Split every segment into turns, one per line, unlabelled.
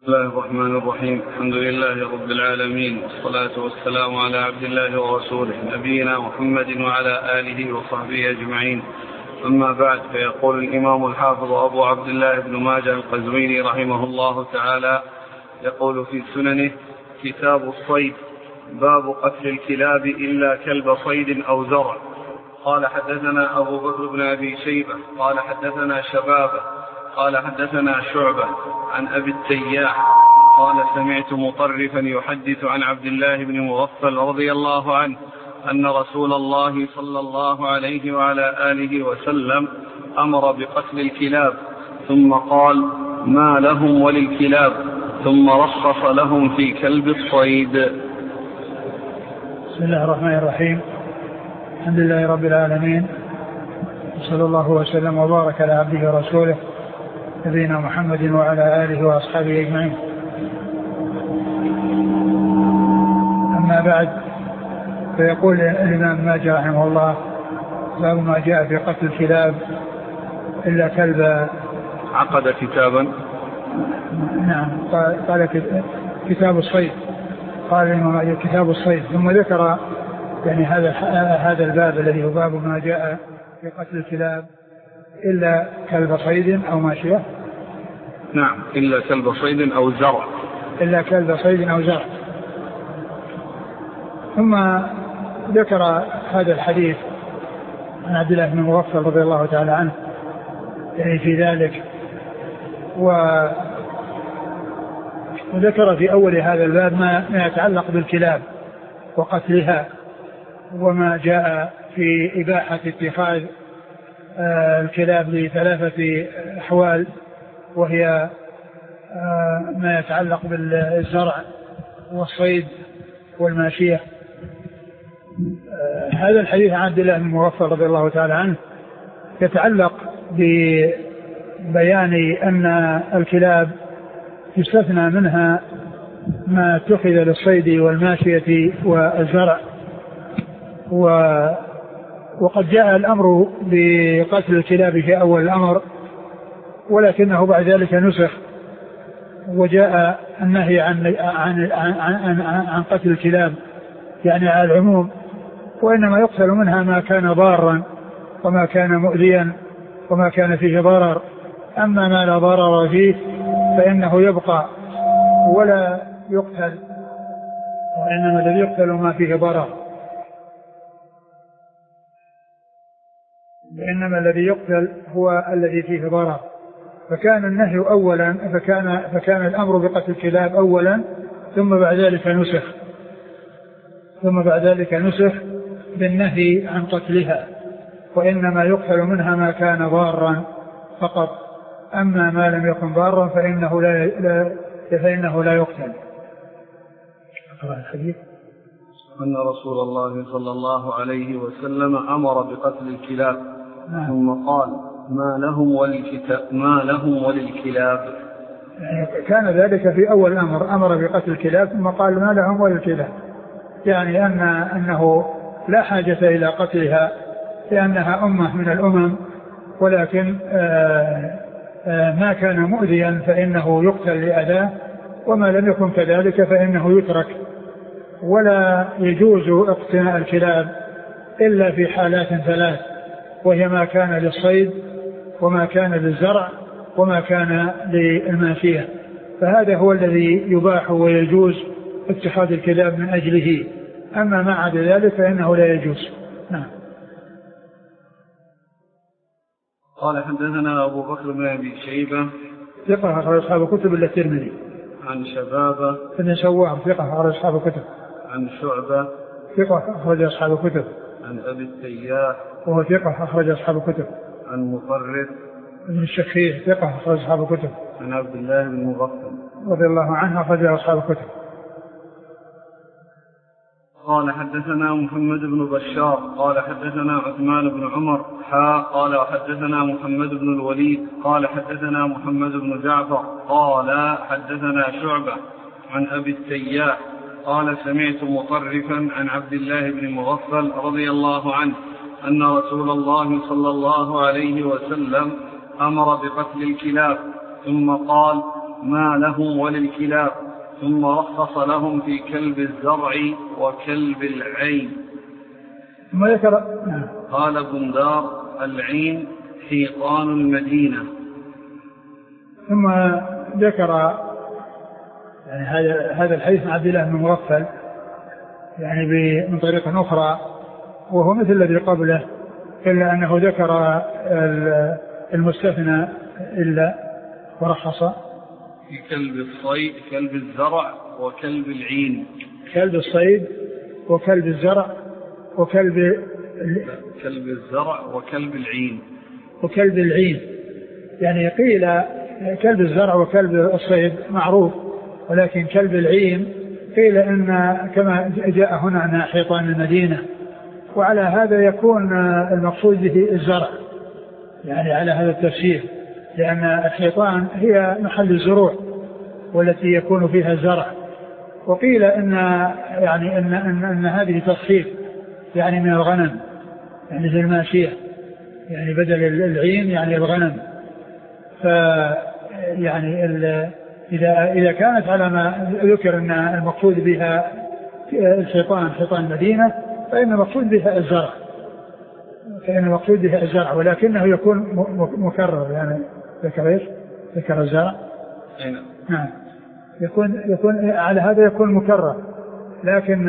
بسم الله الرحمن الرحيم. الحمد لله رب العالمين، والصلاة والسلام على عبد الله ورسوله نبينا محمد وعلى آله وصحبه أجمعين. أما بعد، فيقول الإمام الحافظ أبو عبد الله بن ماجه القزويني رحمه الله تعالى يقول في سننه: كتاب الصيد، باب قتل الكلاب إلا كلب صيد أو زرع. قال حدثنا أبو بكر بن أبي شيبة قال حدثنا شبابة قال حدثنا شعبة عن أبي التياح قال سمعت مطرفا يحدث عن عبد الله بن مغفل رضي الله عنه أن رسول الله صلى الله عليه وعلى آله وسلم أمر بقتل الكلاب، ثم قال: ما لهم وللكلاب، ثم رخص لهم في كلب الصيد.
بسم الله الرحمن الرحيم. الحمد لله رب العالمين، صلى الله وسلم وبارك على عبده ورسوله نبينا محمد وعلى آله وأصحابه أجمعين. أما بعد، فيقول الإمام ماجه رحمه الله: باب ما جاء في قتل الكلاب إلا كلب.
عقد كتابا.
نعم، قال كتاب الصيد، قال الإمام كتاب الصيد، ثم ذكر يعني هذا الباب الذي هو باب ما جاء في قتل الكلاب إلا كلب صيد أو ماشية.
نعم، إلا كلب صيد أو زرع.
إلا كلب صيد أو زرع. ثم ذكر هذا الحديث عن عبد الله بن مغفل رضي الله تعالى عنه يعني في ذلك، وذكر في أول هذا الباب ما يتعلق بالكلاب وقتلها، وما جاء في إباحة اتخاذ الكلاب لثلاثة أحوال، وهي ما يتعلق بالزرع والصيد والماشية. هذا الحديث عن عبد الله بن مغفل رضي الله تعالى عنه يتعلق ببيان أن الكلاب يستثنى منها ما اتخذ للصيد والماشية والزرع، وقد جاء الأمر بقتل الكلاب في أول الأمر، ولكنه بعد ذلك نسخ، وجاء النهي عن قتل الكلاب يعني على العموم، وإنما يقتل منها ما كان ضارا وما كان مؤذيا وما كان فيه ضرر. أما ما لا ضرر فيه فإنه يبقى ولا يقتل، وإنما الذي يقتل ما فيه ضرر، وإنما الذي يقتل هو الذي فيه ضرر. فكان النهي أولا، فكان الأمر بقتل الكلاب أولا، ثم بعد ذلك نسخ بالنهي عن قتلها، وإنما يقتل منها ما كان ضارا فقط، أما ما لم يكن ضارا فإنه لا يقتل. الحديث
أن رسول الله صلى الله عليه وسلم أمر بقتل الكلاب، ثم قال: ما لهم وللكلاب.
كان ذلك في أول الأمر، أمر بقتل الكلاب ثم قال: ما لهم وللكلاب، يعني أنه لا حاجة إلى قتلها لأنها أمة من الأمم، ولكن ما كان مؤذيا فإنه يقتل لأذاه، وما لم يكن كذلك فإنه يترك. ولا يجوز اقتناء الكلاب إلا في حالات ثلاث، وهي ما كان للصيد وما كان للزرع وما كان للماشية، فهذا هو الذي يباح ويجوز اتخاذ الكلاب من أجله، أما ما عدا ذلك فإنه لا يجوز. نعم.
قال حدثنا أبو بكر بن أبي شيبة
ثقة أخرج أصحاب كتب إلا الترمذي.
عن شبابة
بن سوار ثقة أخرج أصحاب كتب.
عن شعبة
ثقة أخرج أصحاب كتب.
عن أبي التياح
وهو ثقة أخرج أصحاب كتب.
عن مطرف
بن الشخير ثقة أخرج أصحاب كتب.
عن عبد الله بن مغفل
رضي الله عنه أخرج أصحاب كتب.
قال حدثنا محمد بن بشار قال حدثنا عثمان بن عمر قال حدثنا محمد بن الوليد قال حدثنا محمد بن جعفر قال حدثنا شعبة عن أبي التياح قال سمعت مطرفا عن عبد الله بن مغفل رضي الله عنه أن رسول الله صلى الله عليه وسلم أمر بقتل الكلاب، ثم قال: ما لهم وللكلاب، ثم رخص لهم في كلب الزرع وكلب العين.
ثم ذكر
قال بندار: العين حيطان المدينة.
ثم ذكر يعني هذا الحديث عن عبد الله بن مغفل يعني من طريق أخرى وهو مثل الذي قبله، إلا أنه ذكر المستثنى إلا ورخص
في كلب الصيد، كلب الزرع وكلب العين.
كلب الصيد وكلب الزرع وكلب
كلب الزرع وكلب العين.
وكلب العين يعني قيل كلب الزرع وكلب الصيد معروف، ولكن كلب العين قيل إن كما جاء هنا عن حيطان المدينة، وعلى هذا يكون المقصود به الزرع يعني على هذا التفسير، لأن الحيطان هي محل الزروع والتي يكون فيها الزرع. وقيل إن يعني إن هذه تصحيف يعني من الغنم يعني زي الماشية، يعني بدل العين يعني الغنم. فيعني إذا كانت على ما ذكر أن المقصود بها الحيطان حيطان المدينة، فإن المقصود بها الزرع، ولكنه يكون مكرر يعني ذكر الزرع. نعم يكون على هذا يكون مكرر، لكن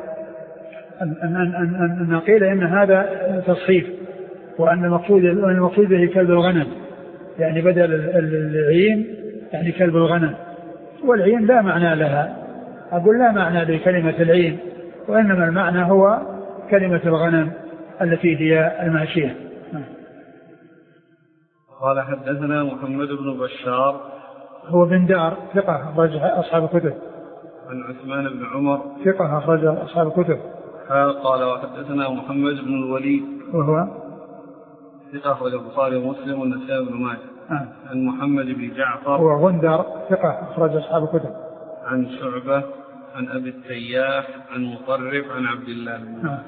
أن قيل إن هذا تصحيف، وأن المقصود به كلب الغنم يعني بدل العين يعني كلب الغنم. والعين لا معنى لها، أقول لا معنى لكلمة العين، وإنما المعنى هو كلمة الغنم التي هي الماشية.
قال حدثنا محمد بن بشار
هو بن دار ثقة أخرج أصحاب الكتب.
عن عثمان بن عمر
ثقة أخرج أصحاب الكتب.
قال وحدثنا محمد بن الوليد
وهو
ثقة أخرج البخاري ومسلم والنسائي بن ماجه. عن محمد بن جعفر
هو غندر ثقة أخرج أصحاب الكتب.
عن شعبة عن أبي التياح عن مطرف عن عبد الله.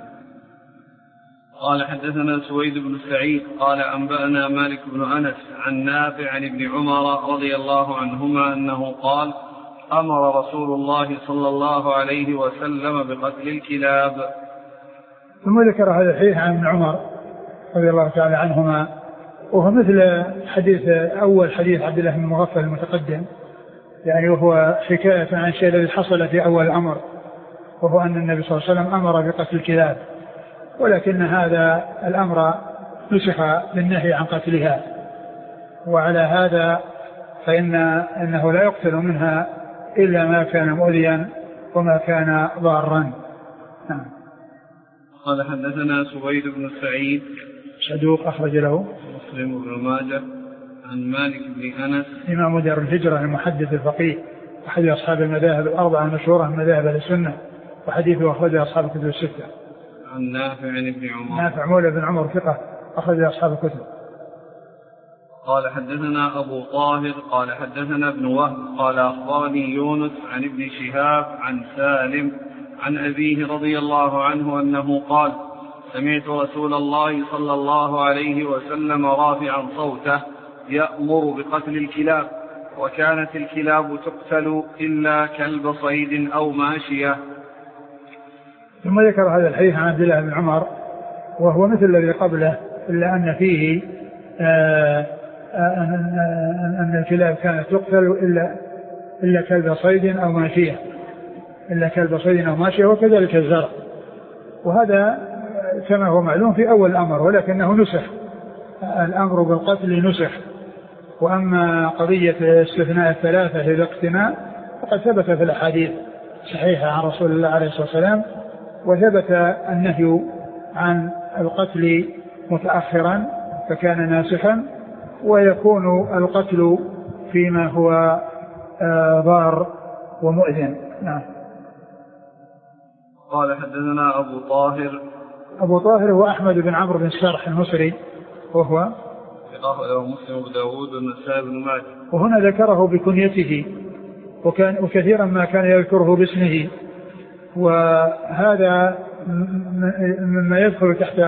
قال حدثنا سويد بن سعيد قال أنبأنا مالك بن أنس عن نافع عن ابن عمر رضي الله عنهما أنه قال: أمر رسول الله صلى الله عليه وسلم بقتل الكلاب.
ثم ذكر هذا الحديث عن ابن عمر رضي الله تعالى عنهما، وهو مثل أول حديث عبد الله بن مغفل المتقدم، يعني وهو حكاية عن الشيء الذي حصل في أول الأمر، وهو أن النبي صلى الله عليه وسلم أمر بقتل الكلاب، ولكن هذا الأمر نسخ بالنهي عن قتلها، وعلى هذا فإنه لا يقتل منها إلا ما كان مؤذيا وما كان ضارا.
قال حدثنا سويد بن سعيد
صدوق أخرج له
مسلم بن ماجه. عن مالك بن أنس
إمام دار الهجرة المحدث الفقيه أحد أصحاب المذاهب الأربعة المشهورة من مذاهب السنة، وحديثه أخرجه أصحاب الكتب الستة.
عن نافع عن ابن عمر
نافع مولى بن عمر ثقة أخرج أصحاب الكتب.
قال حدثنا أبو طاهر قال حدثنا ابن وهب قال أخبرني يونس عن ابن شهاب عن سالم عن أبيه رضي الله عنه أنه قال: سمعت رسول الله صلى الله عليه وسلم رافعا صوته يأمر بقتل الكلاب، وكانت الكلاب تقتل إلا كلب صيد أو ماشية.
ثم ذكر هذا الحديث عن عبد الله بن عمر وهو مثل الذي قبله، إلا أن فيه أن الكلاب كانت تقتل إلا كلب صيد أو ماشية، وكذلك الزرع. وهذا كما هو معلوم في أول الأمر، ولكنه نسخ، الأمر بالقتل نسخ. وأما قضية استثناء الثلاثة إلى اقتناء فقد ثبت في الأحاديث صحيحة عن رسول الله عليه الصلاة والسلام، وثبت النهي عن القتل متأخرا فكان ناسخا، ويكون القتل فيما هو ضار ومؤذن. نعم.
قال حدثنا
أبو طاهر هو أحمد بن عمرو بن السرح المصري، وهو
مسلم بن داود والنسائي بن ماجه.
وهنا ذكره بكنيته، وكثيرا ما كان يذكره باسمه، وهذا مما يدخل تحت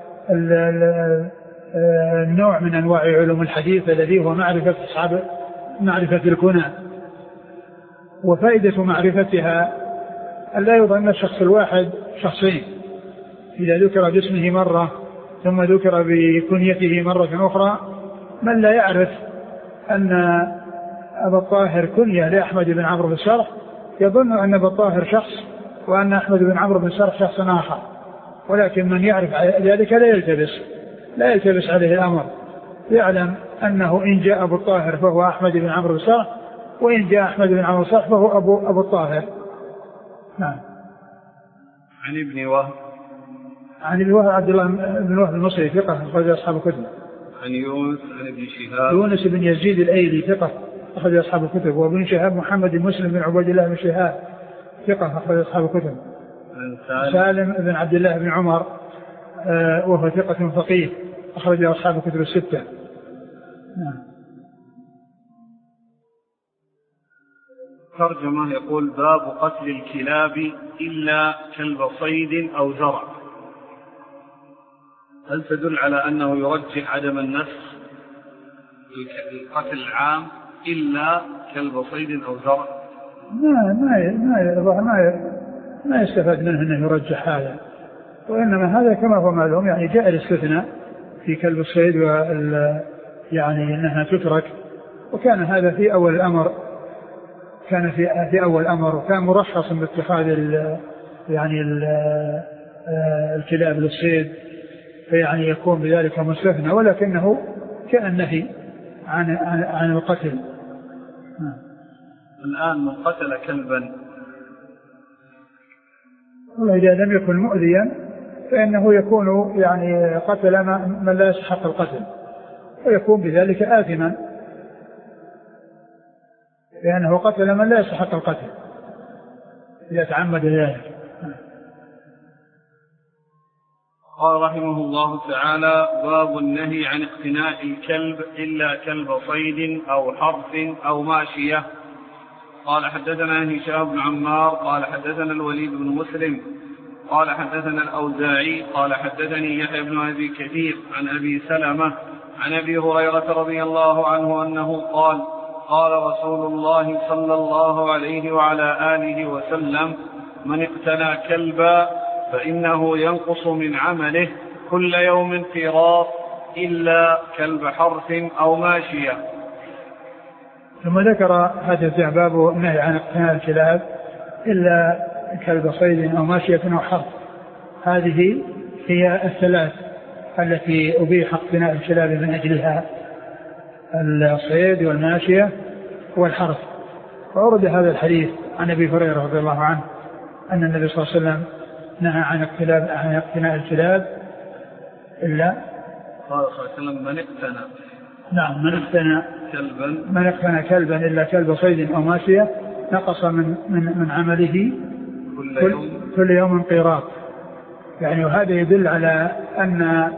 النوع من أنواع علوم الحديث الذي هو معرفة أصحاب معرفة الكنى، وفائدة معرفتها أن لا يظن الشخص الواحد شخصين، إذا ذكر باسمه مرة ثم ذكر بكنيته مرة أخرى، من لا يعرف أن أبا الطاهر كنية لأحمد بن عمرو بن سرح يظن أن أبا الطاهر شخص وأن أحمد بن عمرو بن سرح شخص آخر، ولكن من يعرف ذلك لا يلتبس عليه الأمر، يعلم أنه إن جاء أبو الطاهر فهو أحمد بن عمرو بن سرح، وإن جاء أحمد بن عمرو بن سرح فهو أبو الطاهر. نعم.
عن ابن وهب
عبد الله بن وهب المصري ثقة أخرج أصحاب الكتب.
عن يونس عن ابن شهاب
يونس بن يزيد الأيلي ثقة أخرج أصحاب الكتب. وابن شهاب محمد بن مسلم بن عبيد الله بن شهاب ثقة أخرج أصحاب الكتب.
عن
سالم بن عبد الله بن عمر وهو ثقة فقيه أخرج أصحاب الكتب الستة. نعم.
ترجمة يقول باب قتل الكلاب إلا كلب صيد أو زرع. هل تدل على أنه يرجح عدم النسخ القتل العام إلا كلب صيد أو زرع؟
ما يستفاد منه أنه يرجح هذا، وإنما هذا كما هو معلوم يعني جاء الاستثناء في كلب الصيد يعني أنها تترك، وكان هذا في أول الأمر، كان في أول الأمر، وكان مرخص باتخاذ الكلاب للصيد، فيعني يكون بذلك مستثنى، ولكنه كان النهي عن القتل.
الآن من قتل كلبا
إذا لم يكن مؤذيا فإنه يكون يعني قتل من لا يستحق القتل، ويكون بذلك آثما، لأنه قتل من لا يستحق القتل إذا تعمد ذلك.
قال رحمه الله تعالى باب النهي عن اقتناء الكلب إلا كلب صيد أو حرث أو ماشية. قال حدثنا هشام بن عمار قال حدثنا الوليد بن مسلم قال حدثنا الأوزاعي قال حدثني يحيى بن أبي كثير عن أبي سلمة عن أبي هريرة رضي الله عنه أنه قال قال رسول الله صلى الله عليه وعلى آله وسلم من اقتنى كلبا فإنه ينقص من عمله كل يوم قيراط إلا كلب حرث أو ماشية.
ثم ذكر هذا باب النهي عن اقتناء الكلاب إلا كلب صيد أو ماشية أو حرث. هذه هي الثلاث التي أبيح اقتناء الكلاب من أجلها، الصيد والماشية والحرث. وأورد هذا الحديث عن أبي هريرة رضي الله عنه أن النبي صلى الله عليه وسلم نهى عن اقتناء الكلاب إلا
قال صلى الله عليه وسلم من اقتنى
نعم من اقتنى كلبا إلا كلب صيد أو ماشية نقص من عمله كل يوم قيراط. يعني وهذا يدل على أن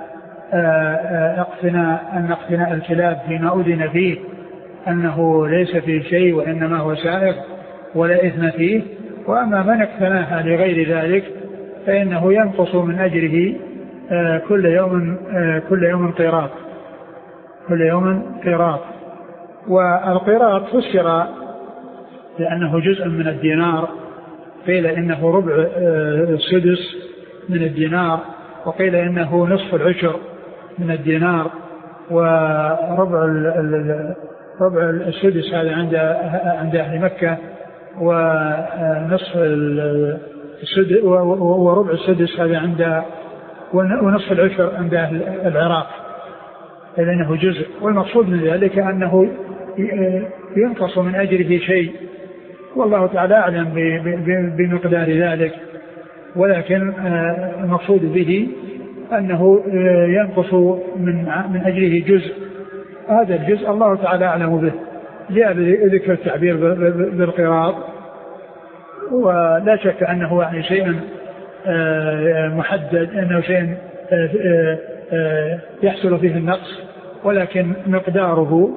اقتناء الكلاب فيما أذن فيه أنه ليس فيه شيء وإنما هو سائغ ولا إثم فيه. وأما من اقتناها لغير ذلك فإنه ينقص من أجره كل يوم قيراط. والقيراط فسر لأنه جزء من الدينار، قيل إنه ربع السدس من الدينار، وقيل إنه نصف العشر من الدينار، وربع السدس هذا عند أهل مكة، ونصف السدس وربع السدس هذا ونصف العشر عند أهل العراق، لأنه جزء. والمقصود من ذلك أنه ينقص من أجره شيء، والله تعالى أعلم بمقدار ذلك، ولكن المقصود به أنه ينقص من أجره جزء. هذا الجزء الله تعالى أعلم به، جاء بذكر التعبير بالقراط، ولا شك أنه يعني شيء محدد، أنه شيء يحصل فيه النقص، ولكن مقداره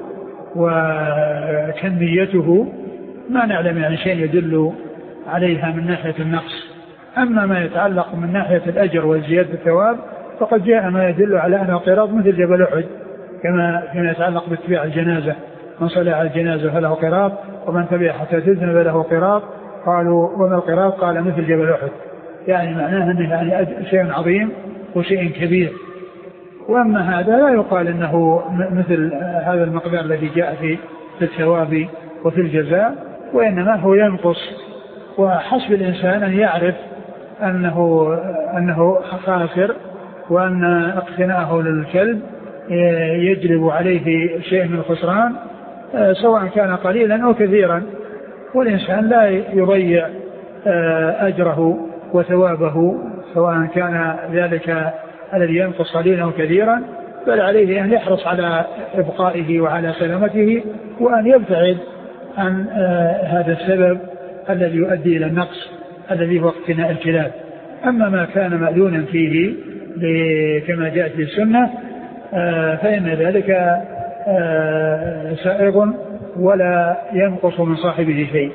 وكميته ما نعلم يعني شيء يدل عليها من ناحية النقص. أما ما يتعلق من ناحية الأجر والزيادة الثواب فقد جاء ما يدل على أن القراط مثل جبل أحد، كما يتعلق باتباع الجنازة من صلى على الجنازة فله قراط ومن تبع حتى تدفن فله قراط. قالوا وما القراط؟ قال مثل جبل أحد. يعني معناه أنه يعني شيء عظيم وشيء كبير. وأما هذا لا يقال أنه مثل هذا المقدار الذي جاء في الثواب وفي الجزاء، وإنما هو ينقص. وحسب الإنسان أن يعرف أنه خاسر، وأن اقتناءه للكلب يجلب عليه شيء من الخسران سواء كان قليلا أو كثيرا. والإنسان لا يضيع أجره وثوابه سواء كان ذلك الذي ينقص قليلا أو كثيرا، بل عليه أن يحرص على إبقائه وعلى سلامته، وأن يبتعد عن هذا السبب الذي يؤدي إلى النقص الذي هو اقتناء الكلاب. أما ما كان مأذونا فيه كما جاءت في السنة فإن ذلك سائغ ولا ينقص من صاحبه شيء.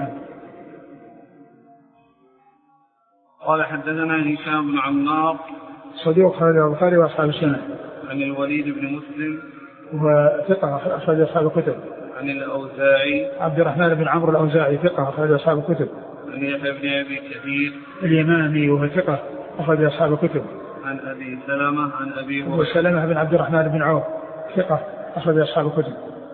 قال حدثنا هشام بن عمار
صديق خالد البخاري وأصحاب السنة.
عن الوليد بن مسلم
وثقة أخرج أصحاب الكتب.
عن الأوزاعي
عبد الرحمن بن عمرو الأوزاعي ثقة أخرج أصحاب الكتب.
عن يحيى بن أبي كثير
اليمامي وهو ثقة أخرج أصحاب الكتب.
عن أبي سلمة عن أبي هريرة
وسلمة بن عبد الرحمن بن عوف ثقة أخرج أصحاب الكتب.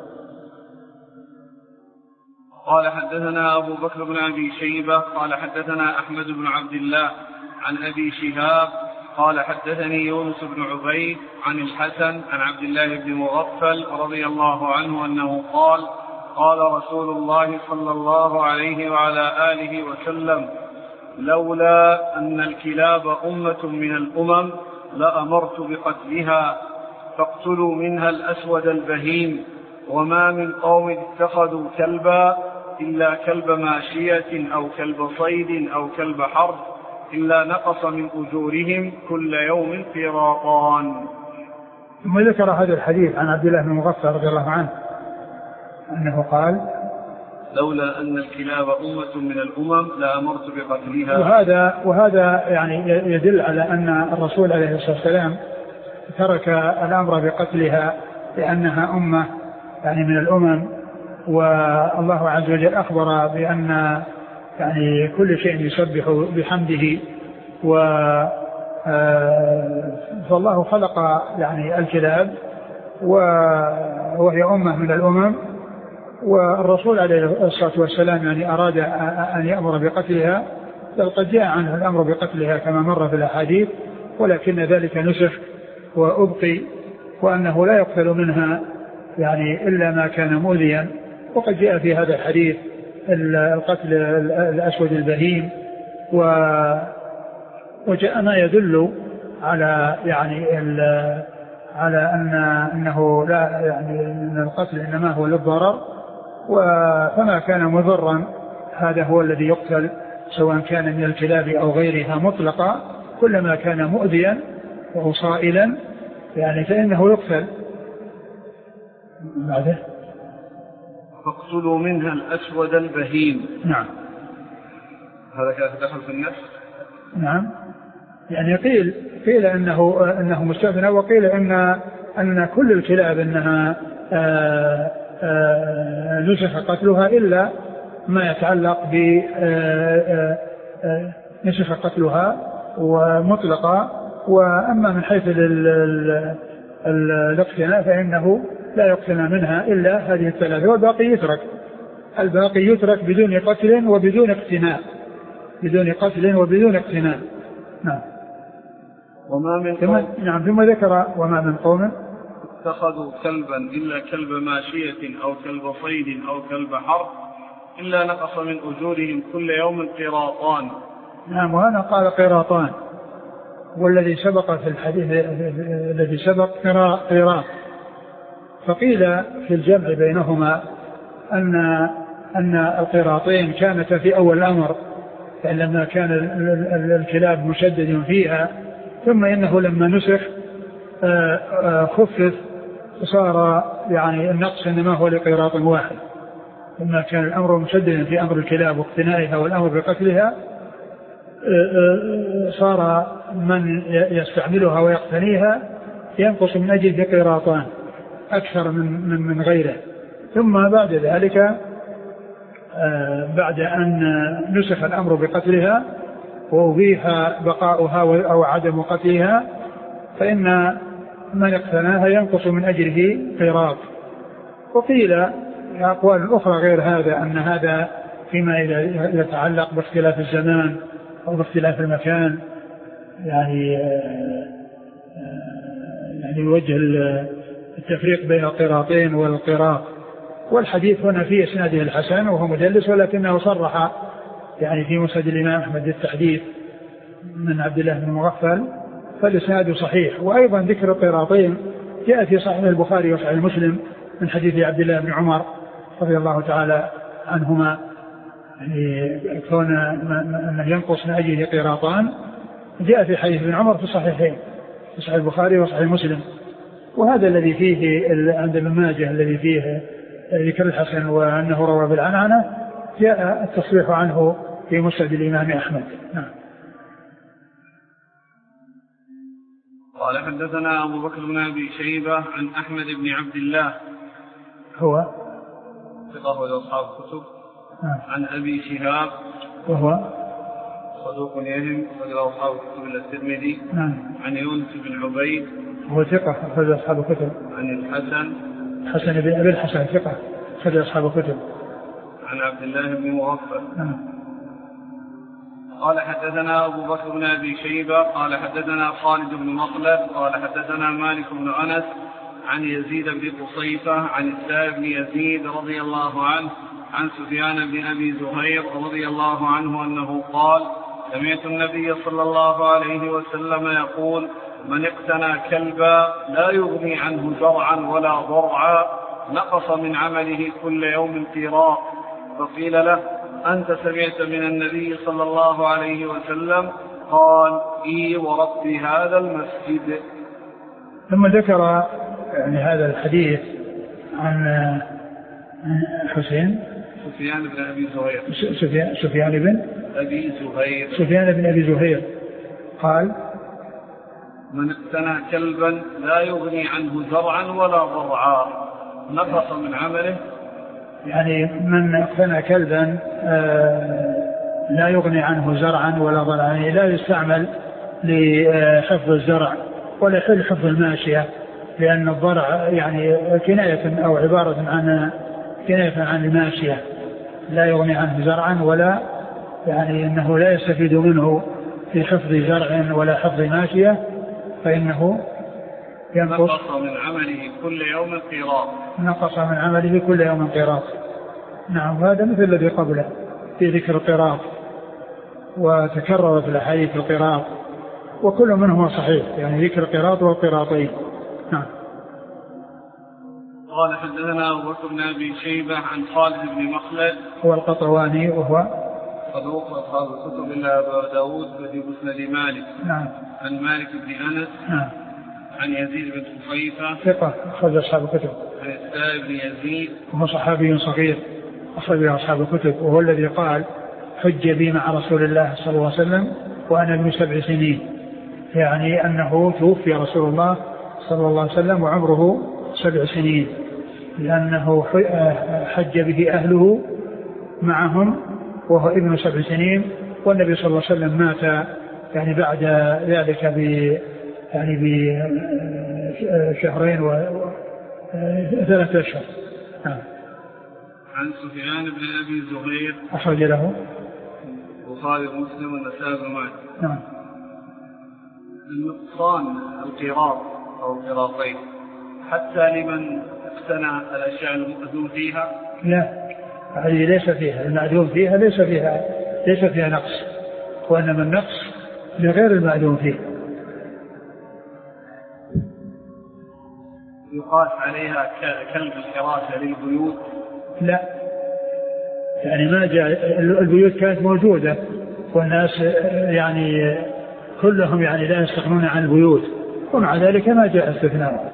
قال حدثنا أبو بكر بن أبي شيبة قال حدثنا أحمد بن عبد الله عن أبي شهاب قال حدثني يونس بن عبيد عن الحسن عن عبد الله بن مغفل رضي الله عنه أنه قال قال رسول الله صلى الله عليه وعلى آله وسلم لولا أن الكلاب أمة من الأمم لأمرت بقتلها فاقتلوا منها الأسود البهيم وما من قوم اتخذوا كلبا إلا كلب ماشية أو كلب صيد أو كلب حرب إلا نقص من أجورهم كل يوم قيراطان.
ثم ذكر هذا الحديث عن عبد الله بن مغفل رضي الله عنه أنه قال
لولا أن الكلاب أمة من الأمم لأمرت بقتلها.
وهذا يعني يدل على أن الرسول عليه الصلاة والسلام ترك الأمر بقتلها لأنها أمة يعني من الأمم. والله عز وجل أخبر بأن يعني كل شيء يسبح بحمده فالله خلق يعني الكلاب وهي أمة من الأمم. والرسول عليه الصلاة والسلام يعني أراد أن يأمر بقتلها، بل قد جاء عنه الأمر بقتلها كما مر في الأحاديث، ولكن ذلك نسخ وأبقي، وأنه لا يقتل منها يعني إلا ما كان مؤذيا. وقد جاء في هذا الحديث القتل الأسود البهيم، وجاء ما يدل على يعني على أنه لا يعني أن القتل إنما هو للضرر، فما كان مضرا هذا هو الذي يقتل سواء كان من الكلاب أو غيرها مطلقا. كلما كان مؤذيا وصائلا يعني فإنه يقتل. بعده
فاقتلوا منها الأسود البهيم.
نعم
هذا كان دخل في النفس.
نعم يعني قيل انه مستثنى، وقيل ان كل الكلاب انها نسخ قتلها الا ما يتعلق ب نسخ قتلها ومطلقا. واما من حيث الاقتناء فانه لا يقتنى منها الا هذه الثلاثه، والباقي يترك. الباقي يترك بدون قتل وبدون اقتناء، بدون قتل وبدون اقتناء. نعم.
وما من قوم
ثم ذكر وما من قوم
اتخذوا كلبا إلا كلب ماشية أو كلب صيد أو كلب حرب إلا نقص من أجورهم كل يوم قيراطان.
نعم. وهنا قال قيراطان، والذي سبق في الحديث الذي سبق قيراط. فقيل في الجمع بينهما أن القيراطين كانت في أول الأمر لما كان الكلاب مشدد فيها، ثم إنه لما نسخ خفف صار يعني النقص إنما هو لقيراط واحد. لما كان الأمر مشددا في أمر الكلاب واقتنائها والأمر بقتلها صار من يستعملها ويقتنيها ينقص من أجل قيراطان أكثر من غيره. ثم بعد ذلك بعد أن نسخ الأمر بقتلها وأبيح بقاؤها أو عدم قتلها فإن من اقتناها ينقص من أجره قيراط. وقيل أقوال أخرى غير هذا أن هذا فيما يتعلق باختلاف الزمان أو باختلاف المكان يعني يوجه التفريق بين القيراطين والقراط. والحديث هنا في إسناده الحسن وهو مدلس ولكنه صرح يعني في مسند الإمام أحمد التحديث من عبد الله بن مغفل فالإسناد صحيح. وأيضا ذكر القيراطين جاء في صحيح البخاري وصحيح مسلم من حديث عبد الله بن عمر رضي الله تعالى عنهما يعني كون من ينقص من أجله قيراطان جاء في حديث ابن عمر في الصحيحين في صحيح البخاري وصحيح مسلم. وهذا الذي فيه عند ابن ماجه الذي فيه ذكر الحسن وأنه روى بالعنعنة جاء التصريح عنه في مسند الإمام أحمد. نعم.
قال حدثنا أبو بكر بن أبي شيبة عن أحمد بن عبد الله
هو
ثقة أصحاب الكتب. عن أبي شهاب
وهو
صدوق يهم أخرجه أصحاب الكتب إلا الترمذي. عن يونس بن عبيد
هو ثقة أخرجه أصحاب الكتب.
عن الحسن
حسن بن أبي الحسن ثقة أخرجه أصحاب الكتب.
عن عبد الله بن مغفل. قال حدثنا أبو بكر بن أبي شيبة قال حدثنا خالد بن مخلد قال حدثنا مالك بن أنس عن يزيد بن قصيفة عن السائب بن يزيد رضي الله عنه عن سفيان بن أبي زهير رضي الله عنه أنه قال سمعت النبي صلى الله عليه وسلم يقول من اقتنى كلبا لا يغني عنه زرعا ولا ضرعا نقص من عمله كل يوم قيراط. فقيل له أنت سمعت من النبي صلى الله عليه وسلم؟ قال إي ورب هذا المسجد.
ثم ذكر يعني هذا الحديث عن
سفيان بن أبي زهير
سفيان بن أبي زهير قال
من اقتنى كلبا لا يغني عنه زرعا ولا ضرعا نقص من عمله.
يعني من اقتنى كلبا لا يغني عنه زرعا ولا ضرعا يعني لا يستعمل لحفظ الزرع ولا حفظ الماشية لأن الضرع يعني كناية أو عبارة عن كناية عن الماشية لا يغني عنه زرعا ولا يعني أنه لا يستفيد منه في حفظ زرع ولا حفظ ماشية فإنه
نقص من عمله كل يوم قيراط.
نقص من عمله كل يوم قيراط. نعم هذا مثل الذي قبله في ذكر القيراط وتكرر في الأحاديث القيراط وكل منهما صحيح يعني ذكر القيراط والقيراطين. نعم.
قال حدثنا أبو بكر بن أبي شيبة عن خالد بن مخلد
هو القطواني وهو
صدوق أصحاب الكتب إلا أبا داود في مسند مالك.
نعم.
عن مالك بن أنس.
نعم.
عن يزيد بن قصيفة
ثقة أخرج أصحاب الكتب.
عن السائب بن يزيد
وهو صحابي صغير أخرج أصحاب الكتب وهو الذي قال حج بي مع رسول الله صلى الله عليه وسلم وأنا ابن 7 سنين يعني أنه توفي رسول الله صلى الله عليه وسلم وعمره 7 سنين لأنه حج به أهله معهم وهو ابن 7 سنين والنبي صلى الله عليه وسلم مات يعني بعد ذلك يعني بشهرين و3 أشهر.
عن سفيان بن أبي زهير
أخرج له
البخاري ومسلم والنسائي بن ماجه.
نعم.
النقصان القيراط أو القيراطين حتى لمن اقتنى الأشياء المأذون فيها؟
لا هذه ليس فيها المأذون فيها ليس فيها نقص وإنما النقص لغير المأذون فيه.
يقاس عليها كلب الحراسة للبيوت؟
لا يعني ما جاء البيوت كانت موجودة والناس يعني كلهم يعني لا يستغنون عن البيوت ومع ذلك ما جاء استثناء.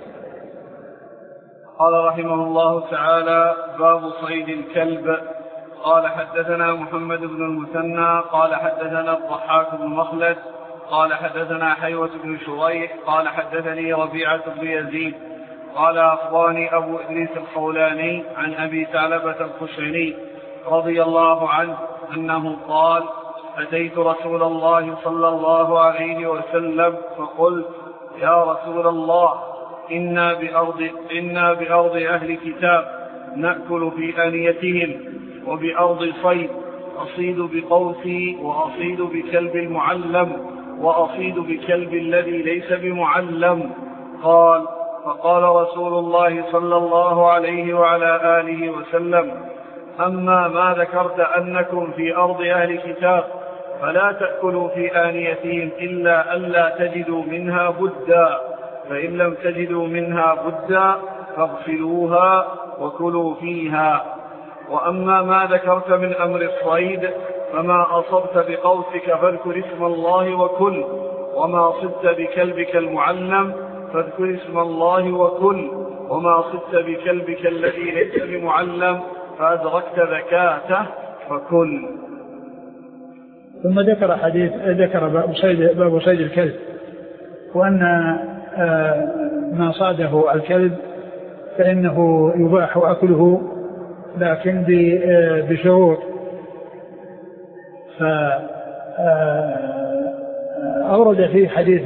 قال رحمه الله تعالى باب صيد الكلب. قال حدثنا محمد بن المثنى قال حدثنا الضحاك بن مخلد قال حدثنا حيوة بن شريح قال حدثني ربيعة بن يزيد قال أخبرني أبو إدريس الخولاني عن أبي ثعلبة الخشني رضي الله عنه أنه قال: أتيت رسول الله صلى الله عليه وسلم فقلت: يا رسول الله، إنا بأرض أهل كتاب نأكل في آنيتهم، وبأرض صيد أصيد بقوسي وأصيد بكلب المعلم وأصيد بكلب الذي ليس بمعلم. فقال رسول الله صلى الله عليه وعلى آله وسلم: أما ما ذكرت أنكم في أرض أهل كتاب فلا تأكلوا في آنيتهم إلا ألا تجدوا منها بدا، فإن لم تجدوا منها بدا فاغسلوها وكلوا فيها. وأما ما ذكرت من أمر الصيد فما أصبت بقوسك فاذكر اسم الله وكل، وما صدت بكلبك المعلم فاذكر اسم الله وكل، وما صدت بكلبك الذي ليس بمعلم فأدركت ذكاته فكل.
ثم ذكر باب صيد الكلب، وأن ما صاده الكلب فإنه يباح أكله لكن بشروط. فأورد في حديث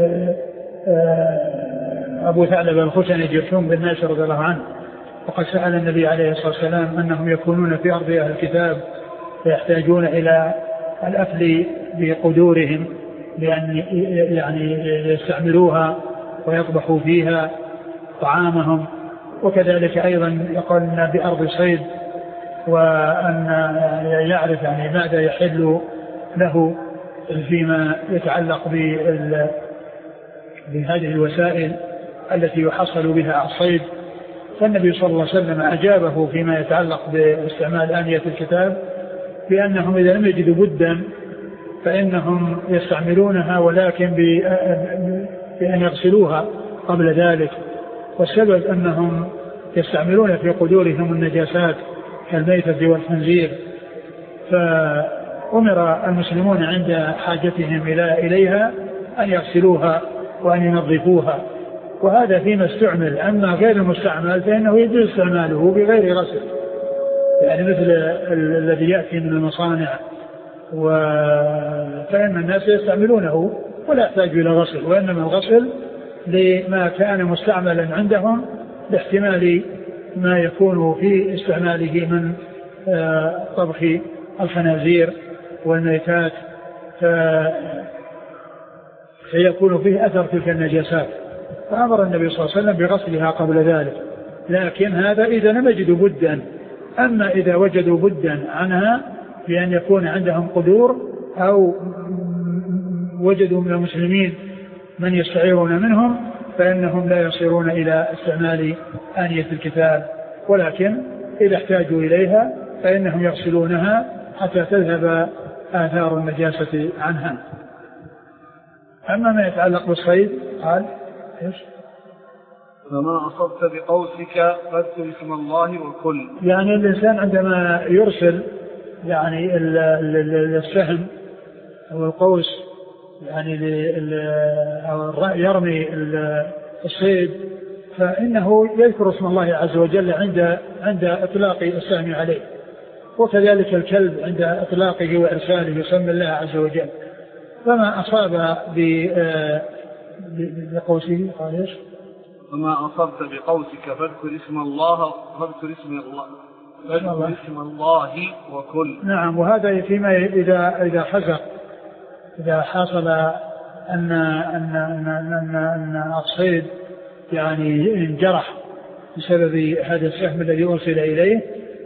أبو ثعلبة الخشني جرثوم بن ناشر رضي الله عنه، وقد سأل النبي عليه الصلاة والسلام أنهم يكونون في أرض أهل الكتاب فيحتاجون إلى الأكل بقدورهم، بأن يعني يستعملوها ويطبخوا فيها طعامهم، وكذلك أيضا يقولنا بأرض صيد، وأن يعرف يعني ماذا يحل له فيما يتعلق بهذه الوسائل التي يحصل بها الصيد. فالنبي صلى الله عليه وسلم أجابه فيما يتعلق باستعمال آنية الكتاب بأنهم إذا لم يجدوا بدا فإنهم يستعملونها، ولكن بأن يغسلوها قبل ذلك. والسبب أنهم يستعملون في قدورهم النجاسات كالميتة والخنزير، فأمر المسلمون عند حاجتهم إليها أن يغسلوها وأن ينظفوها، وهذا فيما استعمل. أما غير المستعمل فإنه يجوز استعماله بغير غسل، يعني مثل الذي يأتي من المصانع، فإن الناس يستعملونه ولا يحتاج إلى غسل، وإنما الغسل لما كان مستعملا عندهم باحتمال ما يكون في استعماله من طبخ الخنازير والميتات، فيكون فيه أثر تلك النجاسات، فأمر النبي صلى الله عليه وسلم بغسلها قبل ذلك. لكن هذا إذا لم يجدوا بدا. أما إذا وجدوا بدا عنها بأن يكون عندهم قدور، أو وجدوا من المسلمين من يستعيرون منهم، فإنهم لا يصيرون إلى استعمال آنية الكتاب، ولكن إذا احتاجوا إليها فإنهم يغسلونها حتى تذهب آثار النجاسة عنها. أما ما يتعلق بالصيد قال:
فما أصبت بقوسك فاذكر اسم الله وكل.
يعني الإنسان عندما يرسل يعني السهم أو القوس، يعني أو يرمي الصيد، فإنه يذكر اسم الله عز وجل عند إطلاق السهم عليه، وكذلك الكلب عند إطلاقه وإرساله يسمى الله عز وجل. فما أصاب بقوسه قال إيش؟
وما أصبت بقوسك فاذكر اسم الله فاذكر اسم الله وكل.
نعم. وهذا فيما إذا حصل أن الصيد يعني انجرح بسبب هذا السهم الذي أرسل إليه،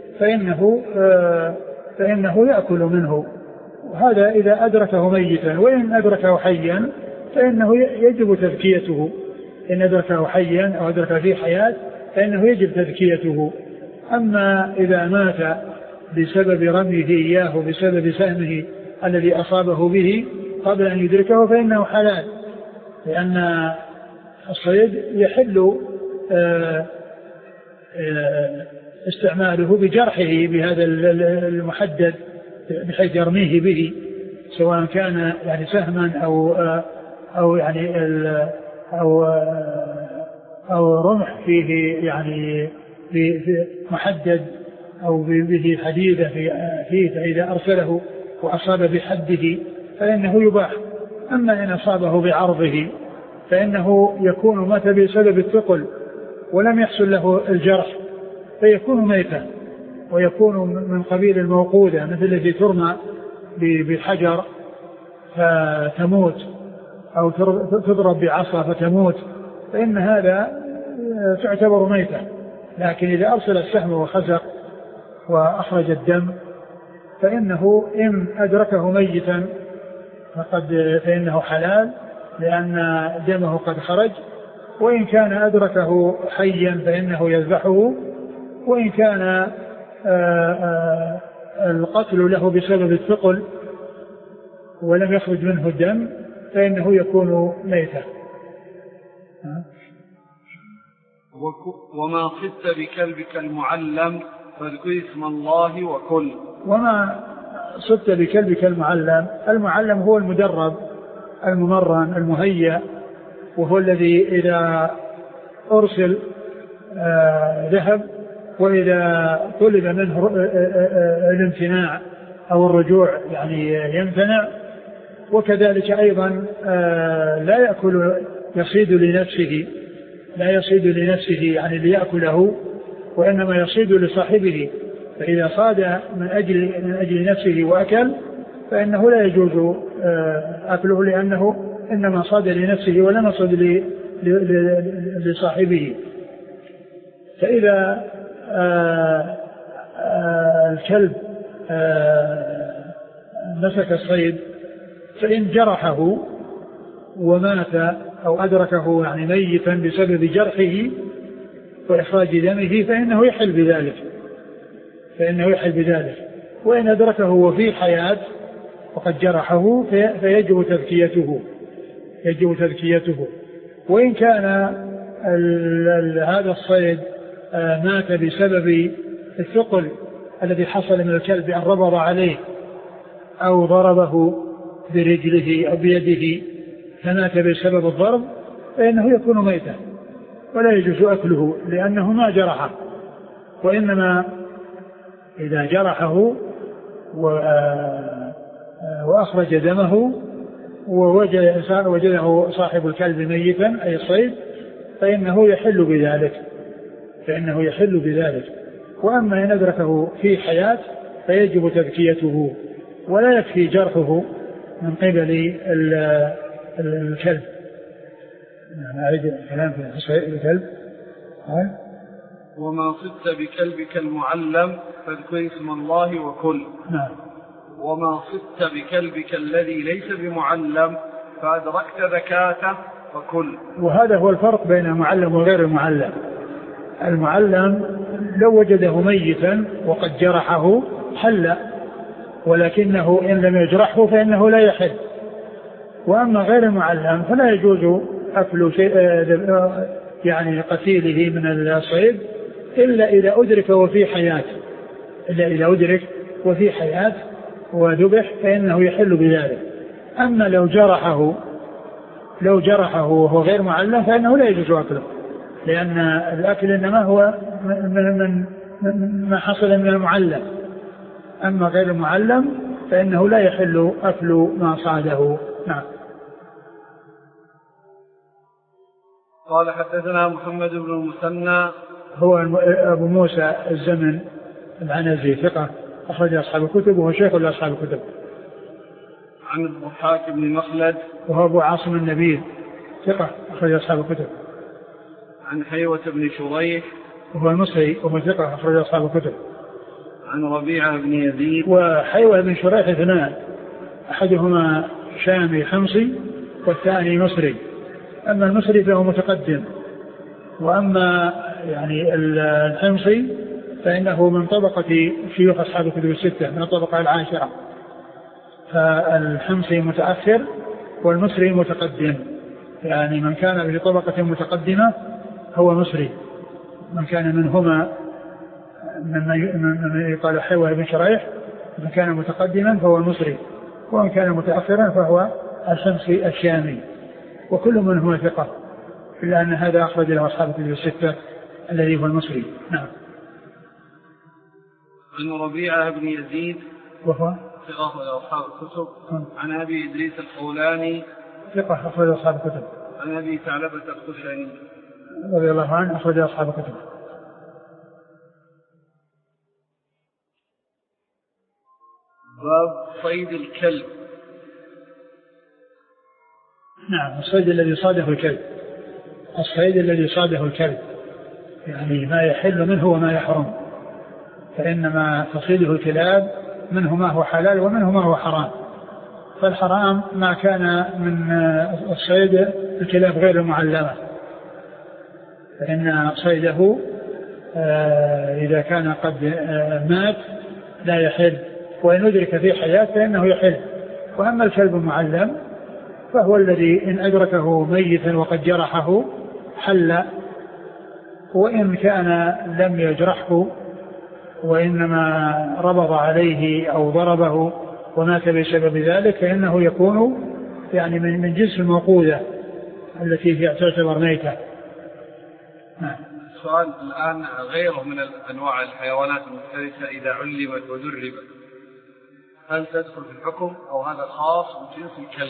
فإنه يأكل منه. وهذا إذا أدركه ميتا، وإن أدركه حيا فإنه يجب تذكيته. إن أدركه حيا أو أدرك فيه حياة فإنه يجب تذكيته. أما إذا مات بسبب رميه إياه بسبب سهمه الذي أصابه به قبل أن يدركه فإنه حلال، لأن الصيد يحل استعماله بجرحه بهذا المحدد بحيث يرميه به، سواء كان يعني سهما أو يعني أو رمح فيه يعني في محدد أو به حديدة فيه، فإذا أرسله وأصاب بحده فإنه يباح. أما إن أصابه بعرضه فإنه يكون مات بسبب الثقل ولم يحصل له الجرح فيكون ميتا، ويكون من قبيل الموقودة مثل التي ترمى بحجر فتموت أو تضرب بعصا فتموت، فإن هذا تعتبر ميتة. لكن إذا أرسل السهم وخزق وأخرج الدم فإنه إن أدركه ميتا فإنه حلال لأن دمه قد خرج، وإن كان أدركه حيا فإنه يذبحه، وإن كان القتل له بسبب الثقل ولم يخرج منه الدم فإنه يكون ميتا.
وما صدت بكلبك المعلم فاذكر اسم الله وكل.
وما صدت بكلبك المعلم هو المدرب الممرن المهيأ، وهو الذي إذا أرسل ذهب، وإذا طلب منه الامتناع أو الرجوع يعني يمتنع. وكذلك أيضا لا يأكل يصيد لنفسه يعني ليأكله، وإنما يصيد لصاحبه، فإذا صاد من أجل نفسه وأكل فإنه لا يجوز أكله، لأنه إنما صاد لنفسه ولم يصد لصاحبه. فإذا الكلب مسك الصيد فإن جرحه ومات أو أدركه يعني ميتا بسبب جرحه وإخراج دمه فإنه يحل بذلك. وإن أدركه وفي حياة وقد جرحه فيجب تذكيته. وإن كان هذا الصيد مات بسبب الثقل الذي حصل من الكلب أن ربض عليه أو ضربه برجله أو بيده فمات بسبب الضرب فإنه يكون ميتا ولا يجوز أكله لأنه ما جرحه، وإنما إذا جرحه وأخرج دمه ووجده صاحب الكلب ميتا أي الصيد فإنه يحل بذلك. وأما إن أدركه في حياة فيجب تذكيته، ولا يكفي جرحه من قبل الكلب. أعيد الكلام في الكلب.
وما صدت بكلبك المعلم فاذكر اسم الله وكل.
نعم.
وما صدت بكلبك الذي ليس بمعلم فأدركت ذكاته فكل.
وهذا هو الفرق بين المعلم وغير المعلم. المعلم لو وجده ميتا وقد جرحه حل، ولكنه إن لم يجرحه فإنه لا يحل. وأما غير المعلم فلا يجوز أكل شيء يعني قتيله من الصيد إلا إذا أدرك وفي حياة وذبح فإنه يحل بذلك. أما لو جرحه وهو غير معلم فإنه لا يجوز أكله، لأن الأكل إنما هو من ما حصل من المعلم. أما غير المعلم فإنه لا يحل أكل ما صاده. نعم.
قال حدثنا محمد بن المثنى
هو أبو موسى الزمن العنزي ثقة أخرج أصحاب الكتب وهو شيخ لأصحاب الكتب.
عن الضحاك بن مخلد
وهو أبو عاصم النبيل ثقة أخرج أصحاب الكتب.
عن حيوة بن شريح
وهو المصري وهو ثقة أخرج أصحاب الكتب.
عن ربيعة بن يزيد.
وحيوة بن شريح اثنان، أحدهما شامي حمصي والثاني مصري. أما المصري فهو متقدم، وأما يعني الحمصي فإنه من طبقة شيوخ أصحاب الكتب الستة، من الطبقة العاشرة. فالحمصي متأخر والمصري متقدم، يعني من كان في طبقة متقدمة هو مصري، من كان منهما من يقال حيوة بن شريح من كان متقدما فهو المصري، ومن كان متأخرا فهو الحمصي الشامي، وكل منهما ثقة إلا أن هذا أخرج له أصحاب الكتب الستة الذي هو المصري. نعم.
عن ربيعة بن يزيد
وهو
ثقة أصحاب الكتب. عن أبي إدريس الخولاني
ثقة أخرج أصحاب الكتب.
عن أبي ثعلبة الخشني
رضي الله عنه أخرج أصحاب الكتب.
باب صيد الكلب.
نعم. الصيد الذي صاده الكلب، الصيد الذي صاده الكلب يعني ما يحل منه وما يحرم، فإنما تصيده الكلاب منه ما هو حلال ومنه ما هو حرام. فالحرام ما كان من الصيد الكلاب غير المعلمة، فإن صيده إذا كان قد مات لا يحل، وإن أدرك في حياة فإنه يحل. وأما الكلب المعلم فهو الذي إن أدركه ميتا وقد جرحه حل، وإن كان لم يجرحه وإنما ربض عليه أو ضربه ومات بسبب ذلك فإنه يكون يعني من جنس الموقوذة التي تعتبر ميتة.
السؤال الآن غيره من أنواع الحيوانات المختلفة إذا علمت ودربت هل تدخل في الحكم أو هذا خاص بجنس الكلب؟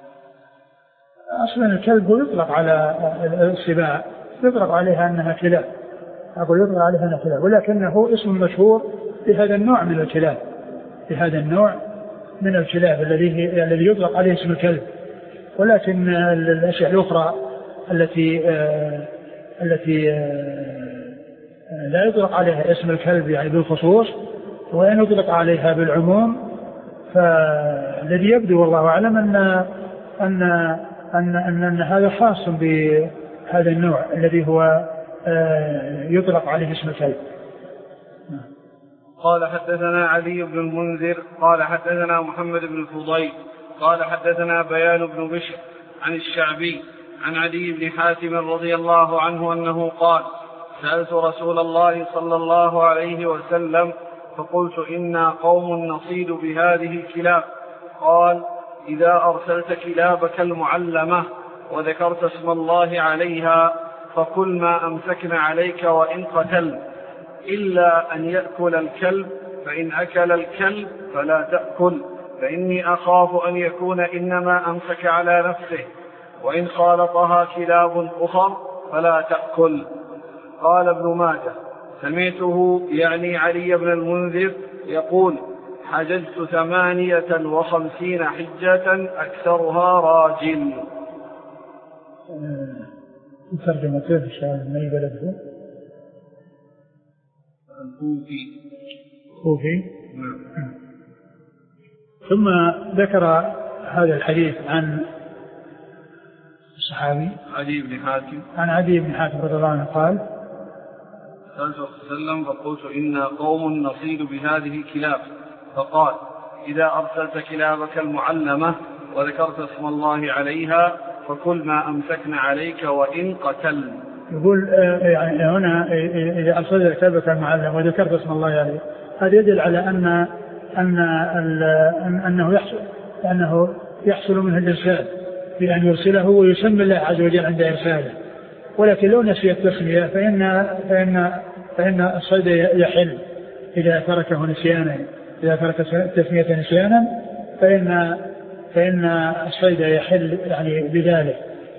أصلا الكلب يطلق على السباع، يطلق عليها أنها كلاب، أقول يطلق عليها أنها كلاب، ولكنه اسم مشهور بهذا النوع من الكلاب، بهذا النوع من الكلاب الذي يطلق عليه اسم الكلب. ولكن الأشياء الأخرى التي لا يطلق عليها اسم الكلب يعني بالخصوص، وإن يطلق عليها بالعموم، فالذي يبدو والله أعلم أن هذا خاص بهذا النوع الذي هو يطلق عليه اسم الكلب.
قال حدثنا علي بن المنذر قال حدثنا محمد بن الفضيل قال حدثنا بيان بن بشر عن الشعبي عن عدي بن حاتم رضي الله عنه أنه قال سألت رسول الله صلى الله عليه وسلم فقلت إنا قوم نصيد بهذه الكلاب، قال إذا أرسلت كلابك المعلمة وذكرت اسم الله عليها فكل ما أمسكن عليك وإن قتل، إلا أن يأكل الكلب، فإن أكل الكلب فلا تأكل، فإني أخاف أن يكون إنما أمسك على نفسه، وإن خالطها كلاب أخر فلا تأكل. قال ابن ماجه سمعته يعني علي بن المنذر يقول حججت 58 حجة أكثرها راجل.
ترجمة الشيخ من بلده الكوفي. ثم ذكر هذا الحديث عن الصحابي
عدي بن حاتم
عن عدي بن حاتم رضي الله عنه قال
سألت صلى الله عليه وسلم فقلت إنا قوم نصيد بهذه الكلاب، فقال إذا أرسلت كلابك المعلمة وذكرت اسم الله عليها فكل ما أمسكن عليك وإن قتل. يقول
يعني هنا إذا أرسلت كلبك المعلم وذكرت اسم الله عليه، هذا يدل على أنه يحصل منه الإرسال بأن يرسله ويسمي الله عز وجل عند إرساله. ولكن لو نسي التسمية فإن الصيد يحل إذا تركه نسيانا، إذا ترك التسمية نسيانا فإن الصيد يحل يعني بذلك.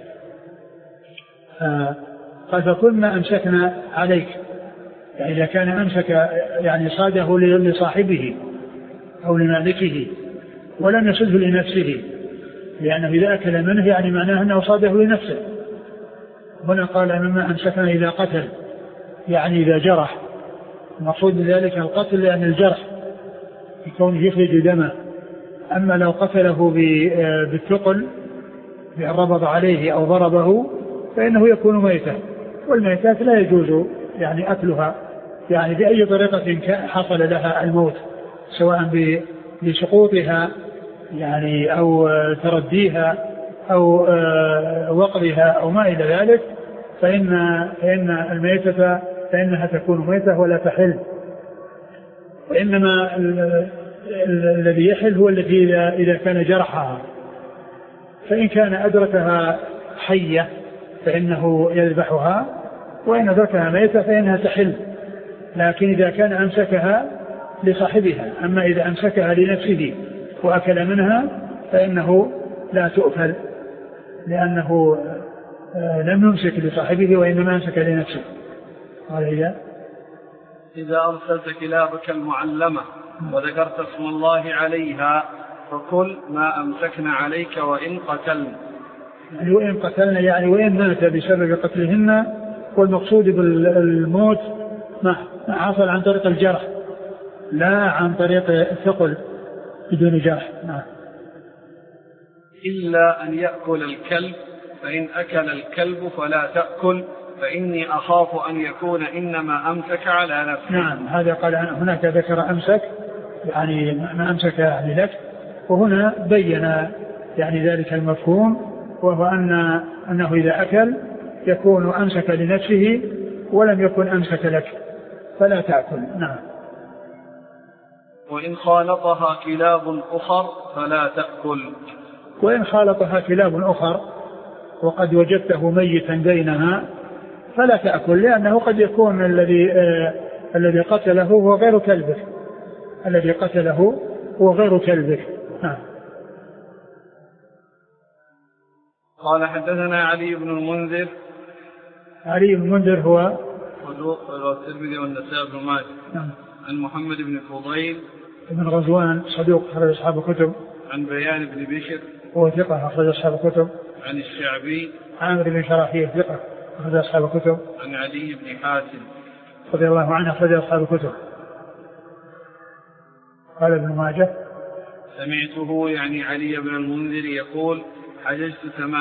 قال فكل ما أمسكنا عليك، يعني إذا كان أمسك يعني صاده لصاحبه أو لمالكه ولم يصده لنفسه، لأنه إذا أكل منه يعني معناه أنه صاده لنفسه. هنا قال مما أمسكنا إذا قتل، يعني إذا جرح، المقصود بذلك القتل لأن الجرح يكون يخرج دمه. أما لو قتله بالثقل بأن ربض عليه أو ضربه فإنه يكون ميتا، والميتات لا يجوز يعني أكلها يعني بأي طريقة حصل لها الموت، سواء بسقوطها يعني أو ترديها أو وقضها أو ما إلى ذلك، فإن الميتة فإنها تكون ميتة ولا تحل. وإنما الذي يحل هو الذي إذا كان جرحها، فإن كان أدركها حية فإنه يذبحها، وإن تركها ميتة فإنها تحل، لكن إذا كان أمسكها لصاحبها. أما إذا أمسكها لنفسه وأكل منها فإنه لا تؤكل، لأنه لم يمسك لصاحبه وإنما أمسك لنفسه.
إذا أرسلت كلابك المعلمة وذكرت اسم الله عليها فكل ما أمسكن عليك وإن قتلن.
يعني وإن قتلن يعني وإن مات بسبب قتلهن، والمقصود بالموت ما حصل عن طريق الجرح لا عن طريق الثقل بدون جرح.
إلا أن يأكل الكلب، فإن أكل الكلب فلا تأكل، فإني أخاف أن يكون إنما أمسك على نفسه.
نعم، هذا قال هناك ذكر أمسك يعني ما أمسك لك، وهنا بين يعني ذلك المفهوم، وهو أنه إذا أكل يكون أمسك لنفسه ولم يكن أمسك لك فلا تأكل. نعم.
وإن خالطها كلاب أخر فلا تأكل.
وإن خالطها كلاب أخر وقد وجدته ميتا بينها فلا تأكل، لأنه قد يكون الذي قتله هو غير كلبك، الذي قتله هو غير كلبك.
قال حدثنا علي بن المنذر.
علي بن المنذر هو
صدوق الترمذي والنسائي بن ماجه. عن محمد بن فضيل
بن غزوان صدوق أخرج أصحاب الكتب.
عن بيان بن بشر
هو ثقة أخرج أصحاب الكتب.
عن الشعبي
عامر بن شراحيل ثقة أخرج أصحاب الكتب.
عن علي بن حاتم
رضي الله عنه أخرج أصحاب الكتب. قال ابن ماجه
سمعته يعني علي بن المنذر يقول حججت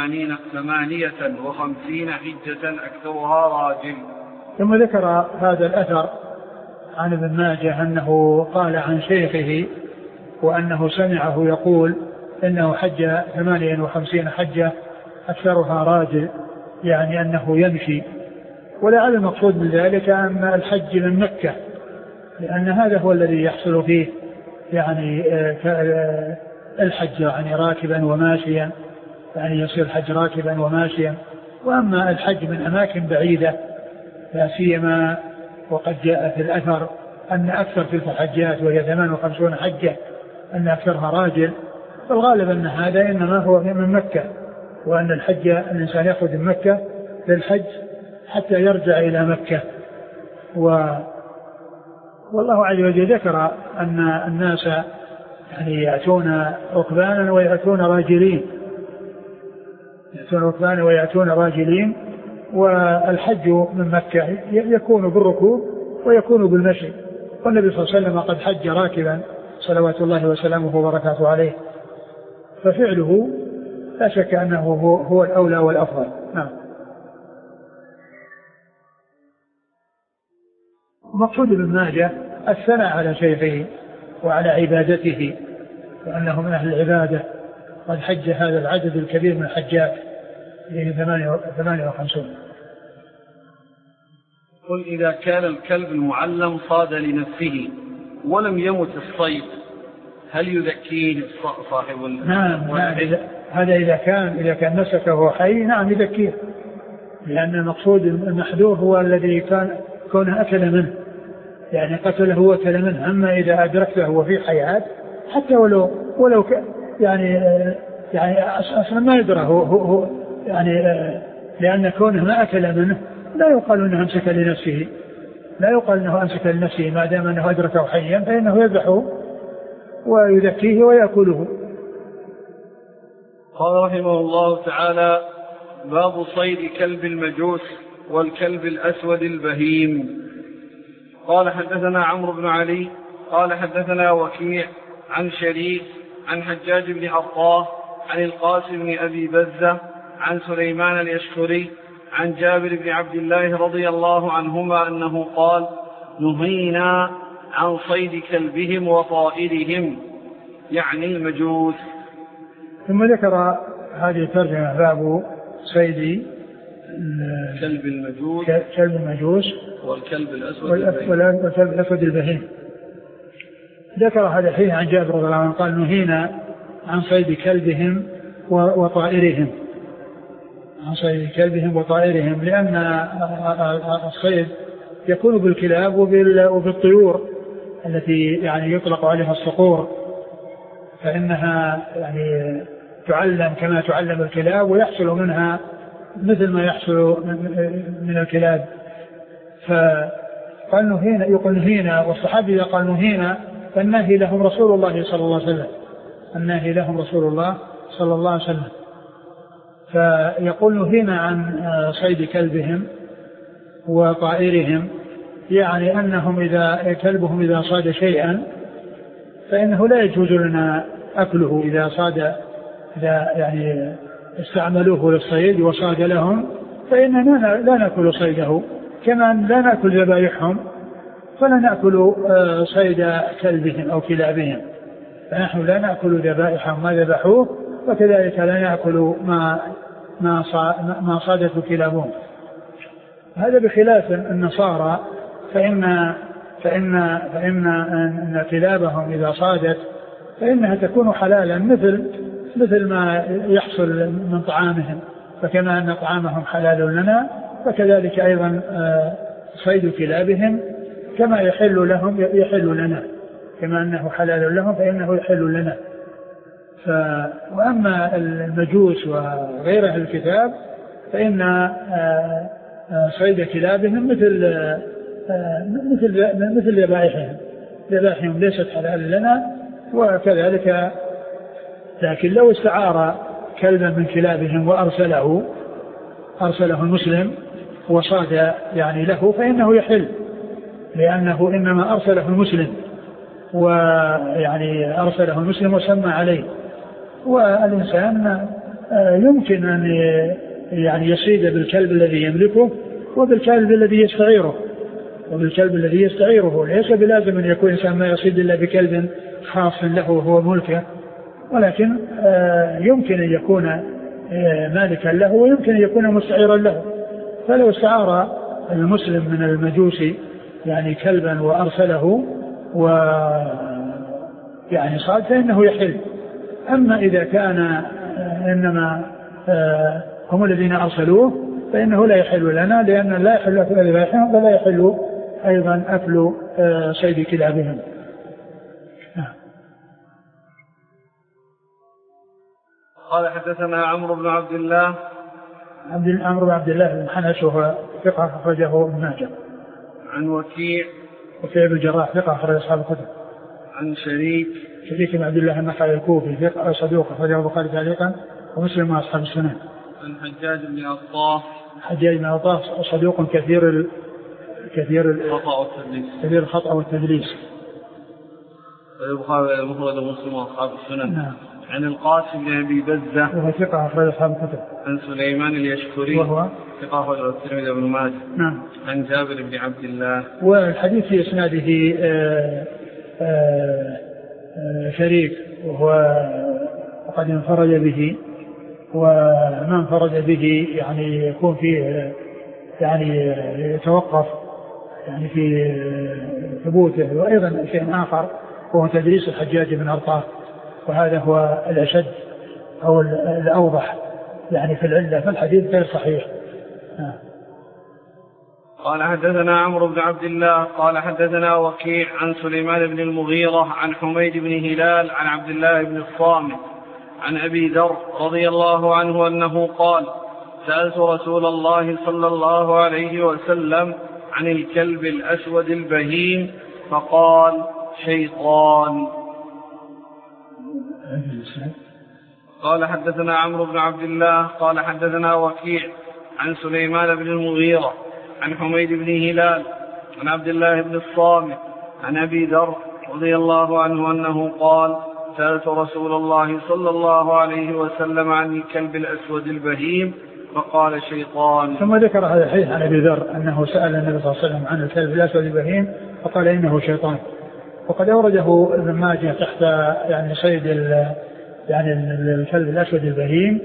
58 حجة أكثرها راجل.
ثم ذكر هذا الأثر عن ابن ماجه أنه قال عن شيخه وأنه سمعه يقول إنه حج 58 حجة أكثرها راجل، يعني أنه يمشي. ولعل المقصود من ذلك أن الحج من مكة، لأن هذا هو الذي يحصل فيه يعني الحج يعني راكبا وماشيا، يعني يصير الحج راكبا وماشيا. وأما الحج من أماكن بعيدة لا سيما وقد جاء في الأثر أن أكثر تلك الحجات وهي 58 حجة أن أكثرها راجل، فالغالب أن هذا إنما هو من مكة، وأن الحج الإنسان يأخذ من مكة للحج حتى يرجع إلى مكة. والله عز وجل ذكر أن الناس يعني يأتون ركبانا ويأتون راجلين، والحج من مكة يكون بالركوب ويكون بالمشي، والنبي صلى الله عليه وسلم قد حج راكبا صلوات الله وسلامه وبركاته عليه، ففعله لا شك أنه هو الأولى والأفضل. نعم. مقصود ابن ماجه الثناء على شيخه وعلى عبادته وأنه من أهل العبادة، قد حج هذا العدد الكبير من الحجات 58.
قل إذا كان الكلب المعلم صاد لنفسه ولم يمت الصيد هل يذكيه صاحب؟
نعم، هذا إذا كان مسكه حي نعم يذكيه، لأن المقصود المحذور هو الذي كان أكل منه، يعني قتله وأكل منه. أما إذا أدركته وفي حياة حتى ولو يعني أصلا ما يدرى هو يعني لأن كونه ما أكل منه لا يقال أنه أمسك لنفسه، ما دام أنه أدركه حيا فإنه يذبحه ويذكيه ويأكله.
قال رحمه الله تعالى: باب صيد كلب المجوس والكلب الأسود البهيم. قال حدثنا عمرو بن علي قال حدثنا وكيع عن شريك عن حجاج بن عطاه عن القاسم بن أبي بزة عن سليمان اليشكري عن جابر بن عبد الله رضي الله عنهما أنه قال: نهينا عن صيد كلبهم وطائرهم، يعني المجوس.
ثم ذكر هذه الترجمة باب صيد
كلب المجوس
والكلب الأسود البهيم. ذكر هذا الحديث عن جابر رضي الله عنه قال: نهينا عن صيد كلبهم وطائرهم، عن صيد كلبهم وطائرهم، لأن الصيد يكون بالكلاب وبالطيور التي يعني يطلق عليها الصقور، فإنها يعني تعلم كما تعلم الكلاب ويحصل منها مثل ما يحصل من الكلاب. فقال نهينا، يقول نهينا، والصحابي قال نهينا، فالنهي لهم رسول الله صلى الله عليه وسلم، النهي لهم رسول الله صلى الله عليه وسلم. فيقول نهينا عن صيد كلبهم وطائرهم، يعني أنهم كلبهم إذا صاد شيئا فإنه لا يجوز لنا أكله، إذا يعني استعملوه للصيد وصاد لهم فإننا لا نأكل صيده، كما لا نأكل ذبائحهم فلا نأكل صيد كلبهم أو كلابهم، فنحن لا نأكل ذبائحهم ما ذبحوه، وكذلك لا نأكل ما صادته كلابهم. هذا بخلاف النصارى، فإن كلابهم إذا صادت فإنها تكون حلالا مثل ما يحصل من طعامهم، فكما أن طعامهم حلال لنا فكذلك أيضا صيد كلابهم كما يحل لهم يحل لنا، كما أنه حلال لهم فإنه يحل لنا. وأما المجوس وغير أهل الكتاب فإن صيد كلابهم مثل ذبائحهم ليست حلال لنا، وكذلك لكن لو استعار كلبا من كلابهم وأرسله المسلم وصاد يعني له فإنه يحل، لأنه إنما أرسله المسلم، ويعني أرسله المسلم وسمى عليه، والإنسان يمكن أن يعني يصيد بالكلب الذي يملكه وبالكلب الذي يستعيره، ليس بلازم أن يكون إنسان ما يصيد إلا بكلب خاص له وهو ملكه، ولكن يمكن أن يكون مالكا له ويمكن أن يكون مستعيرا له. فلو استعار المسلم من المجوسي يعني كلبا وأرسله ويعني صاد فإنه يحل. أما إذا كان إنما هم الذين أرسلوه فإنه لا يحل لنا، لأن لا يحل أكل ذبائحهم ولا يحل أيضا أكل صيد كلابهم.
قال حدثنا عمرو بن عبد الله
عمرو بن عبد الله بن حنش، وهو ثقة أخرجه ابن ماجه.
عن وكيع
بن الجراح ثقة أخرج أصحاب الكتب.
عن شريك
بن عبد الله النخعي الكوفي ثقة صدوق أخرجه البخاري تعليقا ومسلم مع أصحاب السنن.
عن حجاج بن عطاف
صدوق كثير الخطأ والتدليس.
البخاري المفرد ومسلم وأصحاب السنن.
نعم.
عن القاسم بن أبي بزة
وهو ثقة أخرج أصحاب الكتب.
عن سليمان اليشكري وهو ثقة أخرج الترمذي وابن ماجه.
نعم.
عن جابر بن عبد الله.
والحديث في إسناده شريك وقد انفرد به، وما انفرد به يعني يكون فيه يعني يتوقف يعني في ثبوته. وأيضا شيء آخر هو تدريس الحجاج بن أرطاه، وهذا هو الأشد أو الأوضح يعني في العلة، فالحديث غير صحيح.
قال حدثنا عمرو بن عبد الله قال حدثنا وكيع عن سليمان بن المغيرة عن حميد بن هلال عن عبد الله بن الصامت عن أبي ذر رضي الله عنه أنه قال: سألت رسول الله صلى الله عليه وسلم عن الكلب الأسود البهيم فقال: شيطان. قال حدثنا عمرو بن عبد الله قال حدثنا وكيع عن سليمان بن المغيرة عن حميد بن هلال عن عبد الله بن الصامت عن أبي ذر رضي الله عنه أنه قال: سألت رسول الله صلى الله عليه وسلم عن الكلب الأسود البهيم فقال: شيطان.
ثم ذكر هذا الحديث عن أبي ذر أنه سأل النبي صلى الله عليه وسلم عن الكلب الأسود البهيم فقال إنه شيطان. وقد أورده ابن ماجه تحت يعني صيد يعني الكلب الأسود البهيم،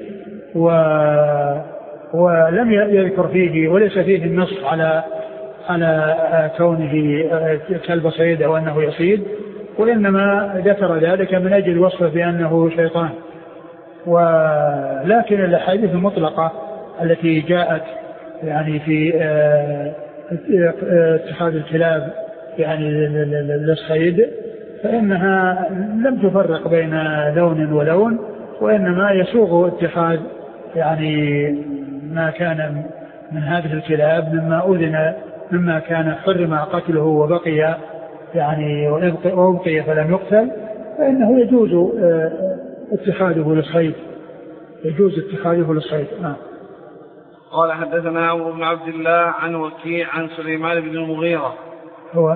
ولم يذكر فيه وليس فيه النص على كونه كلب صيد أو أنه يصيد، وإنما ذكر ذلك من أجل وصفه بأنه شيطان. ولكن الأحاديث المطلقة التي جاءت يعني في اتخاذ الكلاب يعني للصيد، فإنها لم تفرق بين لون ولون، وإنما يسوغ اتخاذ يعني ما كان من هذه الكلاب مما كان حرم قتله وبقي يعني وابقي فلم يقتل، فإنه يجوز اتخاذه للصيد، يجوز اتخاذه للصيد.
قال حدثنا عمرو بن عبد الله عن وكيع عن سليمان بن المغيرة
هو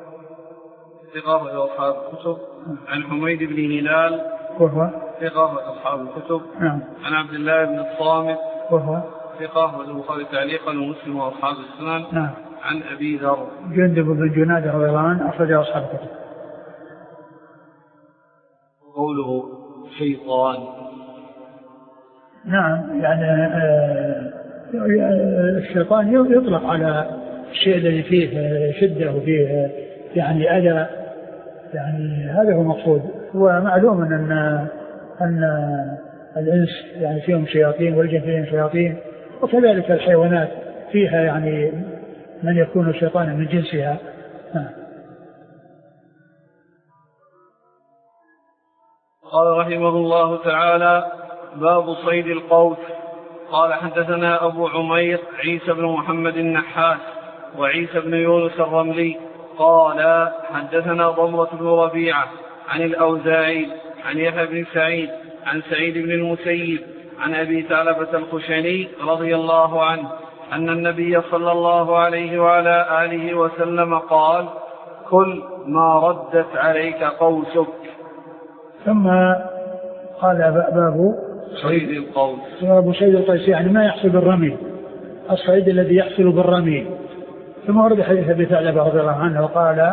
ثقة أصحاب الكتب، عن حميد بن هلال
وهو
ثقة أصحاب الكتب، عن عبد الله بن الصامت
وهو
ثقة والبخاري تعليقا ومسلم وأصحاب السنن، عن أبي ذر
جندب بن جنادة رضي الله عنه أخرج أصحاب الكتب.
قوله شيطان،
نعم يعني الشيطان يطلق على الشيء الذي فيه شدة وفيه يعني أذى، يعني هذا هو المقصود. ومعلوم أن الإنس يعني فيهم شياطين والجن فيهم شياطين، وكذلك الحيوانات فيها يعني من يكون شيطانا من جنسها.
قال رحمه الله تعالى: باب صيد القوس. قال حدثنا أبو عمير عيسى بن محمد النحاس وعيسى بن يونس الرملي قال حدثنا ضمرة بن ربيعة عن الأوزاعي عن يحيى بن سعيد عن سعيد بن المسيب عن أبي ثعلبة الخشني رضي الله عنه أن النبي صلى الله عليه وعلى آله وسلم قال: كل ما ردت عليك قوسك.
ثم قال باب
صيد القوس.
باب صيد القوس يعني ما يحصل بالرمي، الصيد الذي يحصل بالرمي. ثم ورد حديث أبي ثعلبة رضي الله عنه وقال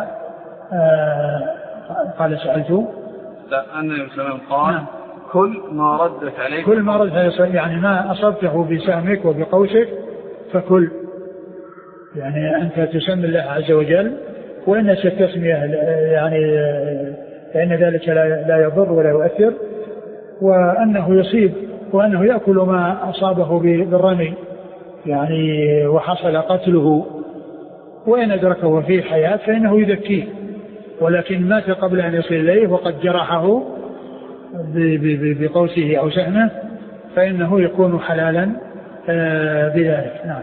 قال سألته
النبي صلى الله عليه وسلم قال: كل ما ردت عليك،
كل ما ردت عليك يعني ما أصبته بسهمك وبقوسك فكل، يعني أنت تسمي الله عز وجل، وإن التسمية يعني فإن ذلك لا يضر ولا يؤثر، وأنه يصيب وأنه يأكل ما أصابه بالرمي يعني وحصل قتله، وإن أدركه فيه حياة فإنه يذكيه، ولكن مات قبل أن يصل إليه وقد جرحه بقوسه أو سهمه فإنه يكون حلالا بذلك. نعم.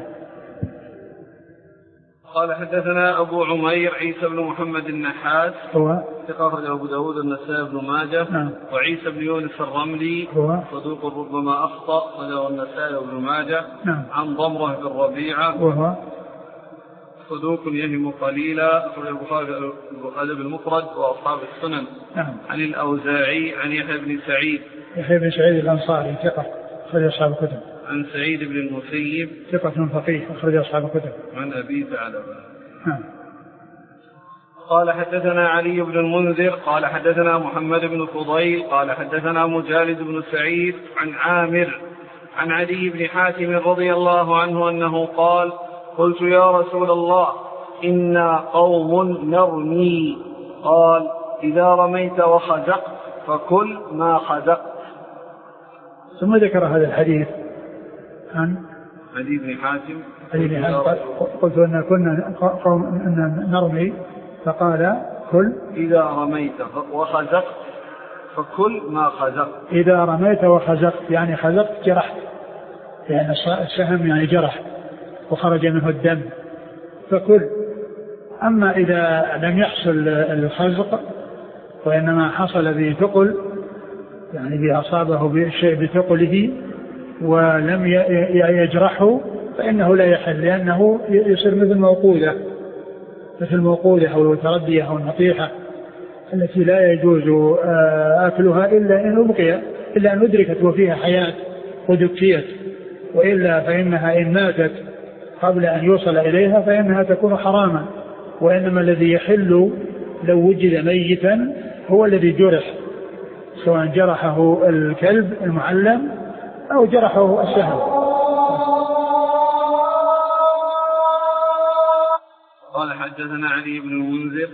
قال حدثنا أبو عمير عيسى بن محمد النحاس
هو
ثقة أبو داود النسائي بن ماجه.
نعم.
وعيسى بن يونس الرملي
هو صدوق
ربما أخطأ وله النسائي بن ماجه.
نعم.
عن ضمرة بن ربيعة
وهو
صدوق يهم قليلا أخرج البخاري الأدب المفرد وأصحاب السنن.
نعم.
عن الأوزاعي عن يحيى بن سعيد
الأنصاري ثقة أخرج أصحاب الكتب.
عن سعيد بن المسيب
ثقة فقيه أخرج أصحاب الكتب.
عن أبي ثعلبة. قال حدثنا علي بن المنذر قال حدثنا محمد بن فضيل قال حدثنا مجالد بن سعيد عن عامر عن علي بن حاتم رضي الله عنه أنه قال: قلت يا رسول الله إنا قوم نرمي، قال: إذا رميت وخزقت فكل ما خزقت.
ثم ذكر هذا الحديث عن
علي بن حاتم
قلت أن كنا قوم نرمي، فقال: كل
إذا رميت وخزقت فكل ما خزقت.
إذا رميت وخزقت يعني خزقت جرحت، يعني السهم يعني جرح وخرج منه الدم فكل. أما إذا لم يحصل الخزق وإنما حصل بثقل، يعني أصابه بشيء بثقله ولم يجرحه فإنه لا يحل، لأنه يصير مثل موقودة أو التردية أو النطيحة التي لا يجوز أكلها إلا أن أدركت وفيها حياة ودكيت، وإلا فإنها إن ماتت قبل أن يوصل إليها فإنها تكون حراما. وإنما الذي يحل لو وجد ميتا هو الذي جرح، سواء جرحه الكلب المعلم أو جرحه السهم.
قال حدثنا علي بن المنذر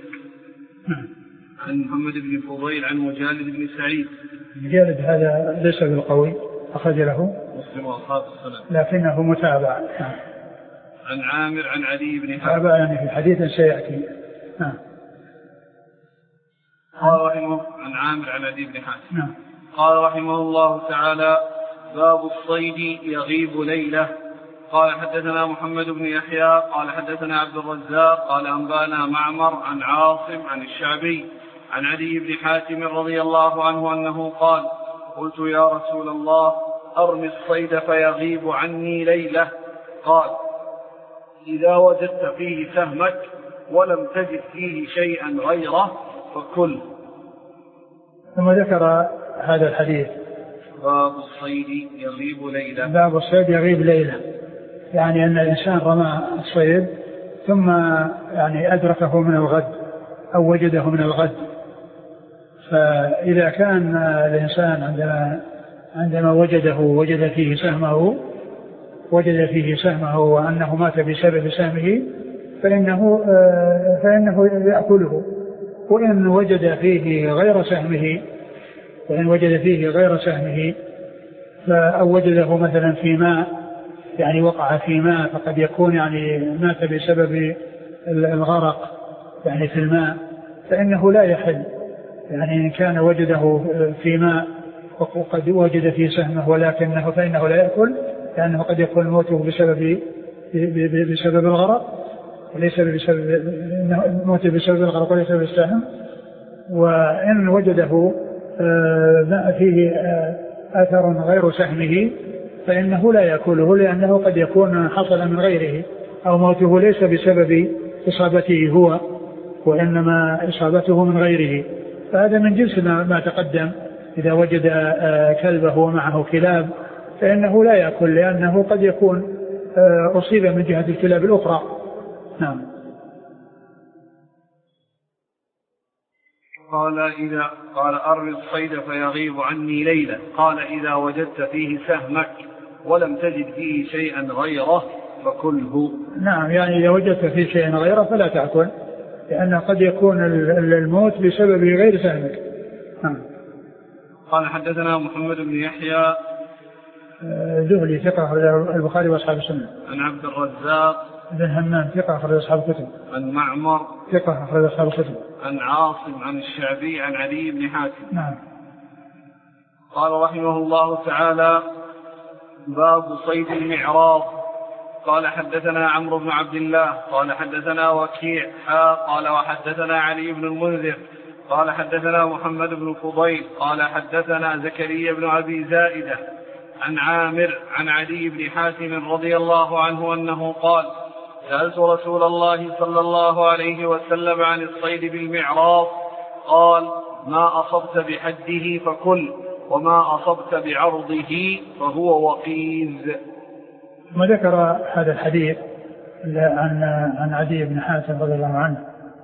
عن محمد بن فضيل عن مجالد بن سعيد.
مجالد هذا ليس بالقوي، أخرج له
مسلم وأصحاب السنن
لكنه متابع.
عن عامر عن علي بن حاتم
متابع يعني في حديث سيأتي.
قال رحمه عن عامر عن علي بن حاتم قال رحمه الله تعالى: باب الصيد يغيب ليلة. قال حدثنا محمد بن يحيى قال حدثنا عبد الرزاق قال أنبانا معمر عن عاصم عن الشعبي عن علي بن حاتم رضي الله عنه أنه قال: قلت يا رسول الله أرمي الصيد فيغيب عني ليلة. قال: إذا وجدت فيه سهمك ولم تجد فيه شيئا غيره فكل.
ثم ذكر هذا الحديث:
باب الصيد يغيب ليلة.
باب الصيد يغيب ليلة، يعني أن الإنسان رمى الصيد ثم يعني أدركه من الغد أو وجده من الغد. فإذا كان الإنسان عندما وجد فيه سهمه وأنه مات بسبب سهمه فإنه يأكله. وإن وجد فيه غير سهمه أو وجده مثلا في ماء، يعني وقع في ماء، فقد يكون يعني مات بسبب الغرق يعني في الماء، فإنه لا يحل. يعني إن كان وجده في ماء وقد وجد فيه سهمه فإنه لا يأكل، لأنه قد يكون موته بسبب الغرق وليس بسبب الغرق وليس بالسهم. وإن وجده فيه أثر غير سهمه فإنه لا يأكله، لأنه قد يكون حصل من غيره، أو موته ليس بسبب إصابته هو وإنما إصابته من غيره. فهذا من جنس ما تقدم. إذا وجد كلبه ومعه كلاب فإنه لا يأكل، لأنه قد يكون أصيب من جهة الكلاب الأخرى. نعم.
قال أرمي الصيد فيغيب عني ليلة. قال: إذا وجدت فيه سهمك ولم تجد فيه شيئا غيره فكله.
نعم، يعني إذا وجدت فيه شيئا غيره فلا تأكل، لأنه قد يكون الموت بسبب غير سهمك.
قال حدثنا محمد بن يحيى
ذهلي ثقة البخاري وأصحاب السنة.
عن عبد الرزاق
بن همام ثقة أخرج أصحاب الكتب.
عن معمر
ثقة أخرج أصحاب الكتب.
عن عاصم عن الشعبي عن علي بن حاتم.
نعم.
قال رحمه الله تعالى: باب صيد المعراض. قال حدثنا عمرو بن عبد الله قال حدثنا وكيع قال وحدثنا علي بن المنذر قال حدثنا محمد بن فضيل قال حدثنا زكريا بن أبي زائدة عن عامر عن علي بن حاتم رضي الله عنه أنه قال: سألت رسول الله صلى الله عليه وسلم عن الصيد بالمعراض، قال: ما أصبت بحده فكل، وما أصبت بعرضه فهو وقيز.
ثم ذكر هذا الحديث عن علي بن حاتم رضي الله عنه.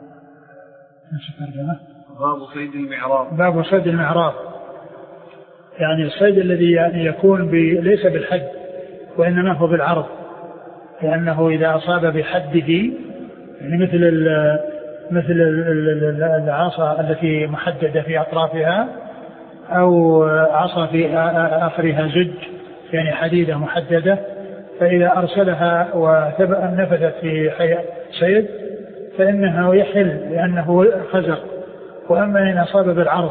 باب صيد المعراض.
باب صيد المعراض، يعني الصيد الذي يعني يكون ليس بالحد وإنما هو بالعرض، لأنه إذا أصاب بحده يعني مثل العصا التي محددة في أطرافها، أو عصا في آخرها زج يعني حديدة محددة، فإذا أرسلها ونفذت في صيد فإنه يحل لأنه خزق. وأما إن أصاب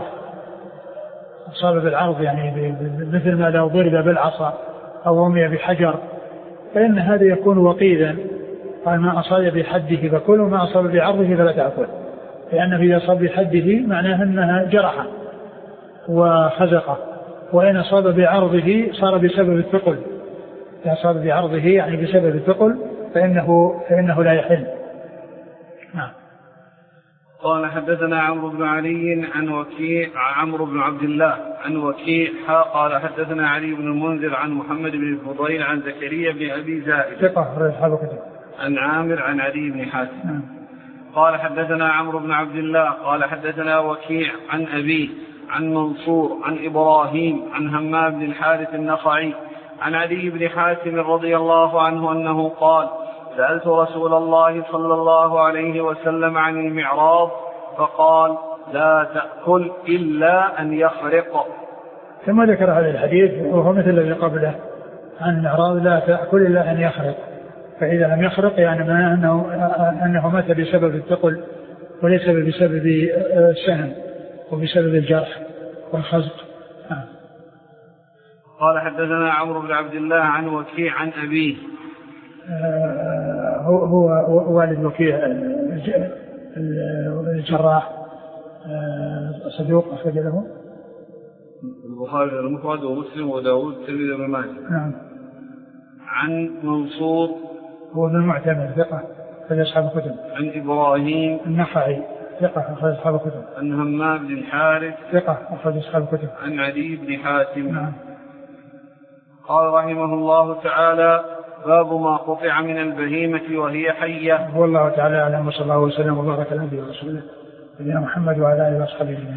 بالعرض يعني مثل ما لو ضرب بالعصا أو رمي بحجر فإن هذا يكون وقيدا. قال: ما أصاب بحده فكل، وما أصاب بعرضه فلا تأكل، لأنه إذا أصاب بحده معناه أنها جرحه وخزقه، وإن أصاب بعرضه صار بسبب الثقل. إذا أصاب بعرضه يعني بسبب الثقل فإنه لا يحل. نعم.
قال حدثنا عمرو بن علي عن وكيع عمرو بن عبد الله عن وكيع قال حدثنا علي بن المنذر عن محمد بن الفضيل عن زكريا بن أبي زائد عن عامر عن علي بن حاتم. قال حدثنا عمرو بن عبد الله قال حدثنا وكيع عن أبيه عن منصور عن إبراهيم عن همام بن الحارث النخعي عن علي بن حاتم رضي الله عنه أنه قال: سألت رسول الله صلى الله عليه وسلم عن المعراض فقال: لا تأكل إلا أن يخرق.
ثم ذكر هذا الحديث وهو مثل الذي قبله عن الإعراض لا تأكل إلا أن يخرق، فإذا لم يخرق يعني أنه مات بسبب الثقل وليس بسبب السهم وبسبب الجرح والخزق.
قال حدثنا عمرو بن عبد الله عن وكيع عن أبيه.
هو والد وكيع الجراح، صدوق أخرج له
البخاري المفرد ومسلم وداود الترمذي وابن ماجه.
نعم.
عن منصور
هو ابن المعتمر ثقة أخرج أصحاب الكتب.
عن إبراهيم
النخعي ثقة أخرج أصحاب الكتب.
عن همام بن الحارث
ثقة أخرج أصحاب الكتب.
عن علي بن حاتم.
نعم.
قال رحمه الله تعالى: باب ما قطع من البهيمة وهي حية.
والله تعالى أعلم، وصلى الله وسلم وبارك على نبينا ورسوله نبينا محمد وعلى آله وصحبه أجمعين.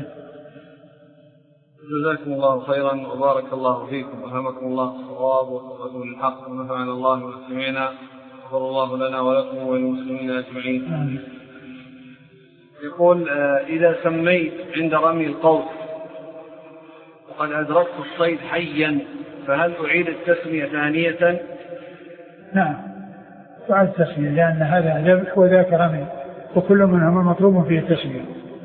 جزاكم الله خيرا وبارك الله فيكم وفهمكم الله الصواب ووفقكم للحق ونفعنا الله بما سمعنا، غفر الله لنا ولكم وللمسلمين أجمعين. يقول: إذا سميت عند رمي القوس وقد أدركت الصيد حيا فهل أعيد التسمية ثانية؟
نعم أعيد التسمية، لأن هذا ذبح وذاك رمي وكل منهما مطلوب فيه التسمية.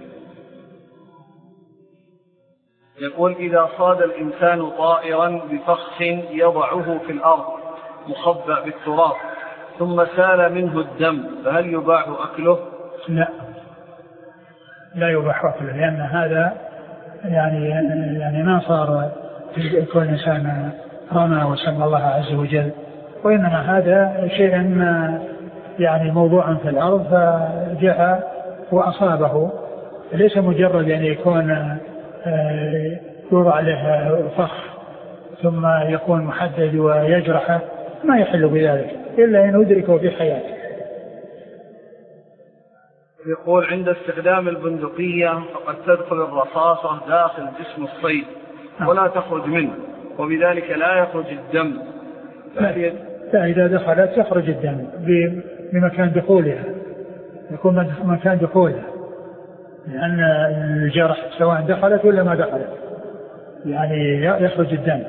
يقول: إذا صاد الإنسان طائرا بفخ يضعه في الأرض مخبأ بالتراب ثم سال منه الدم فهل يباح أكله؟
لا يباح أكله، لأن هذا يعني ما صار كل إنسان رمى وسمى الله عز وجل، وإنما هذا شيء يعني موضوع في الأرض فجاء وأصابه، ليس مجرد يعني يكون يوضع له فخ ثم يكون محدد ويجرحه، ما يحل بذلك إلا أن يدركه في حياته.
يقول: عند استخدام البندقية فقد تدخل الرصاصة داخل جسم الصيد ولا تخرج منه وبذلك لا يخرج الدم،
لا إذا دخلت يخرج الدم بمكان دخولها، يكون مكان دخولها، لأن الجرح سواء دخلت ولا ما دخلت يعني يخرج الدم.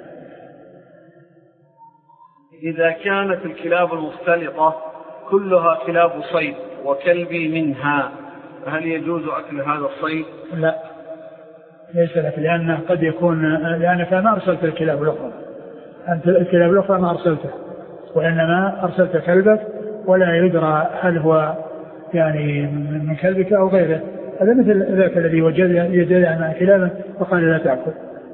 إذا كانت الكلاب المختلطة كلها كلاب صيد وكلبي منها فهل يجوز أكل هذا الصيد؟
لا ليس لك، لأنه قد يكون لأنك ما أرسلت الكلاب الأخرى، أنت الكلاب الأخرى ما أرسلته، وإنما أرسلت كلبك ولا يدرى هل هو يعني من كلبك أو غيره. هذا مثل ذاك الذي وجد يدلع مع كلابه وقال لا تأكل.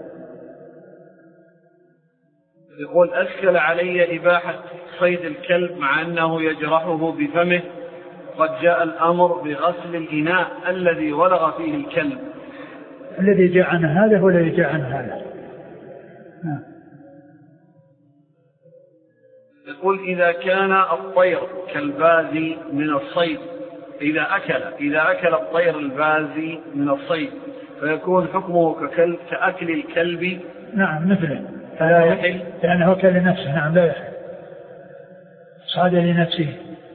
يقول: أشكل علي إباحة صيد الكلب مع أنه يجرحه بفمه، قد جاء الأمر بغسل الإناء الذي ولغ فيه الكلب.
الذي جاء عن هذا هو الذي جاء عن هذا.
يقول: إذا كان الطير كالبازي من الصيد، إذا أكل الطير البازي من الصيد فيكون حكمه كأكل الكلب.
نعم مثله، فلا يحل لأنه أكل لنفسه. نعم لا يحل، صاد لنفسه.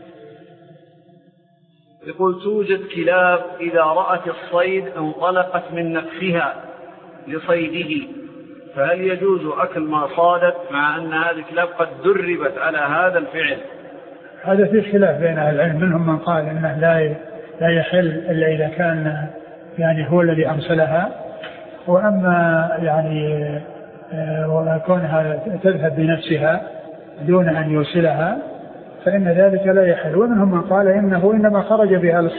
يقول: توجد كلاب إذا رأت الصيد انطلقت من نفسها لصيده فهل يجوز أكل ما صادت مع أن هذه الكلاب قد دربت على هذا الفعل؟
هذا في خلاف بين أهل العلم، منهم من قال إنه لا يحل إلا إذا كان يعني هو الذي أرسلها، وأما يعني وكونها تذهب بنفسها دون أن يرسلها فإن ذلك لا يحل. ومنهم من قال إنه إنما خرج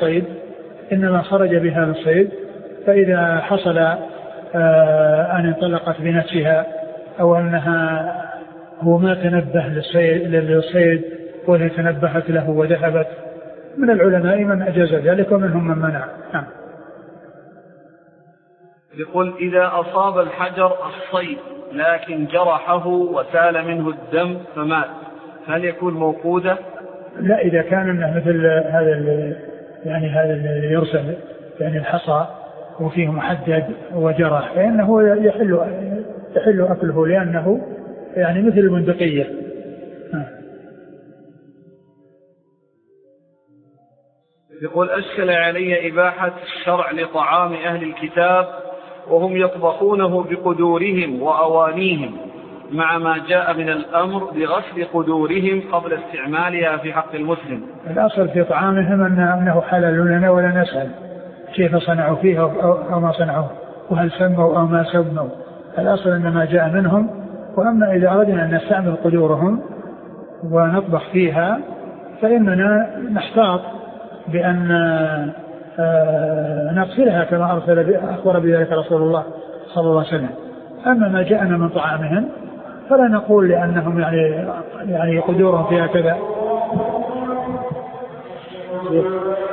بها للصيد، فإذا حصل أن انطلقت بنفسها أو أنها هو ما تنبه للصيد وهي تنبهت له وذهبت، من العلماء من أجاز ذلك ومنهم من منع.
يقول: إذا أصاب الحجر الصيد لكن جرحه وسال منه الدم فمات هل يكون موقودا؟
لا، إذا كان مثل هذا اللي يرسل يعني الحصى وفيه محدد وجرح فإنه يحل أكله، لأنه يعني مثل البندقية.
يقول: أشكل علي إباحة الشرع لطعام أهل الكتاب وهم يطبخونه بقدورهم وأوانيهم، مع ما جاء من الأمر بغسل قدورهم قبل استعمالها في حق المسلم.
الأصل في طعامهم أنه حلال لنا ولا نسأل كيف صنعوا فيه أو ما صنعوا وهل سموا أو ما سموا، الأصل أن ما جاء منهم. وأما إذا أردنا أن نستعمل قدورهم ونطبخ فيها فإننا نحتاط بأن نغسلها كما أخبر بذلك رسول الله صلى الله عليه وسلم. أما ما جاءنا من طعامهم فلا نقول لأنهم يعني قدورهم فيها كذا.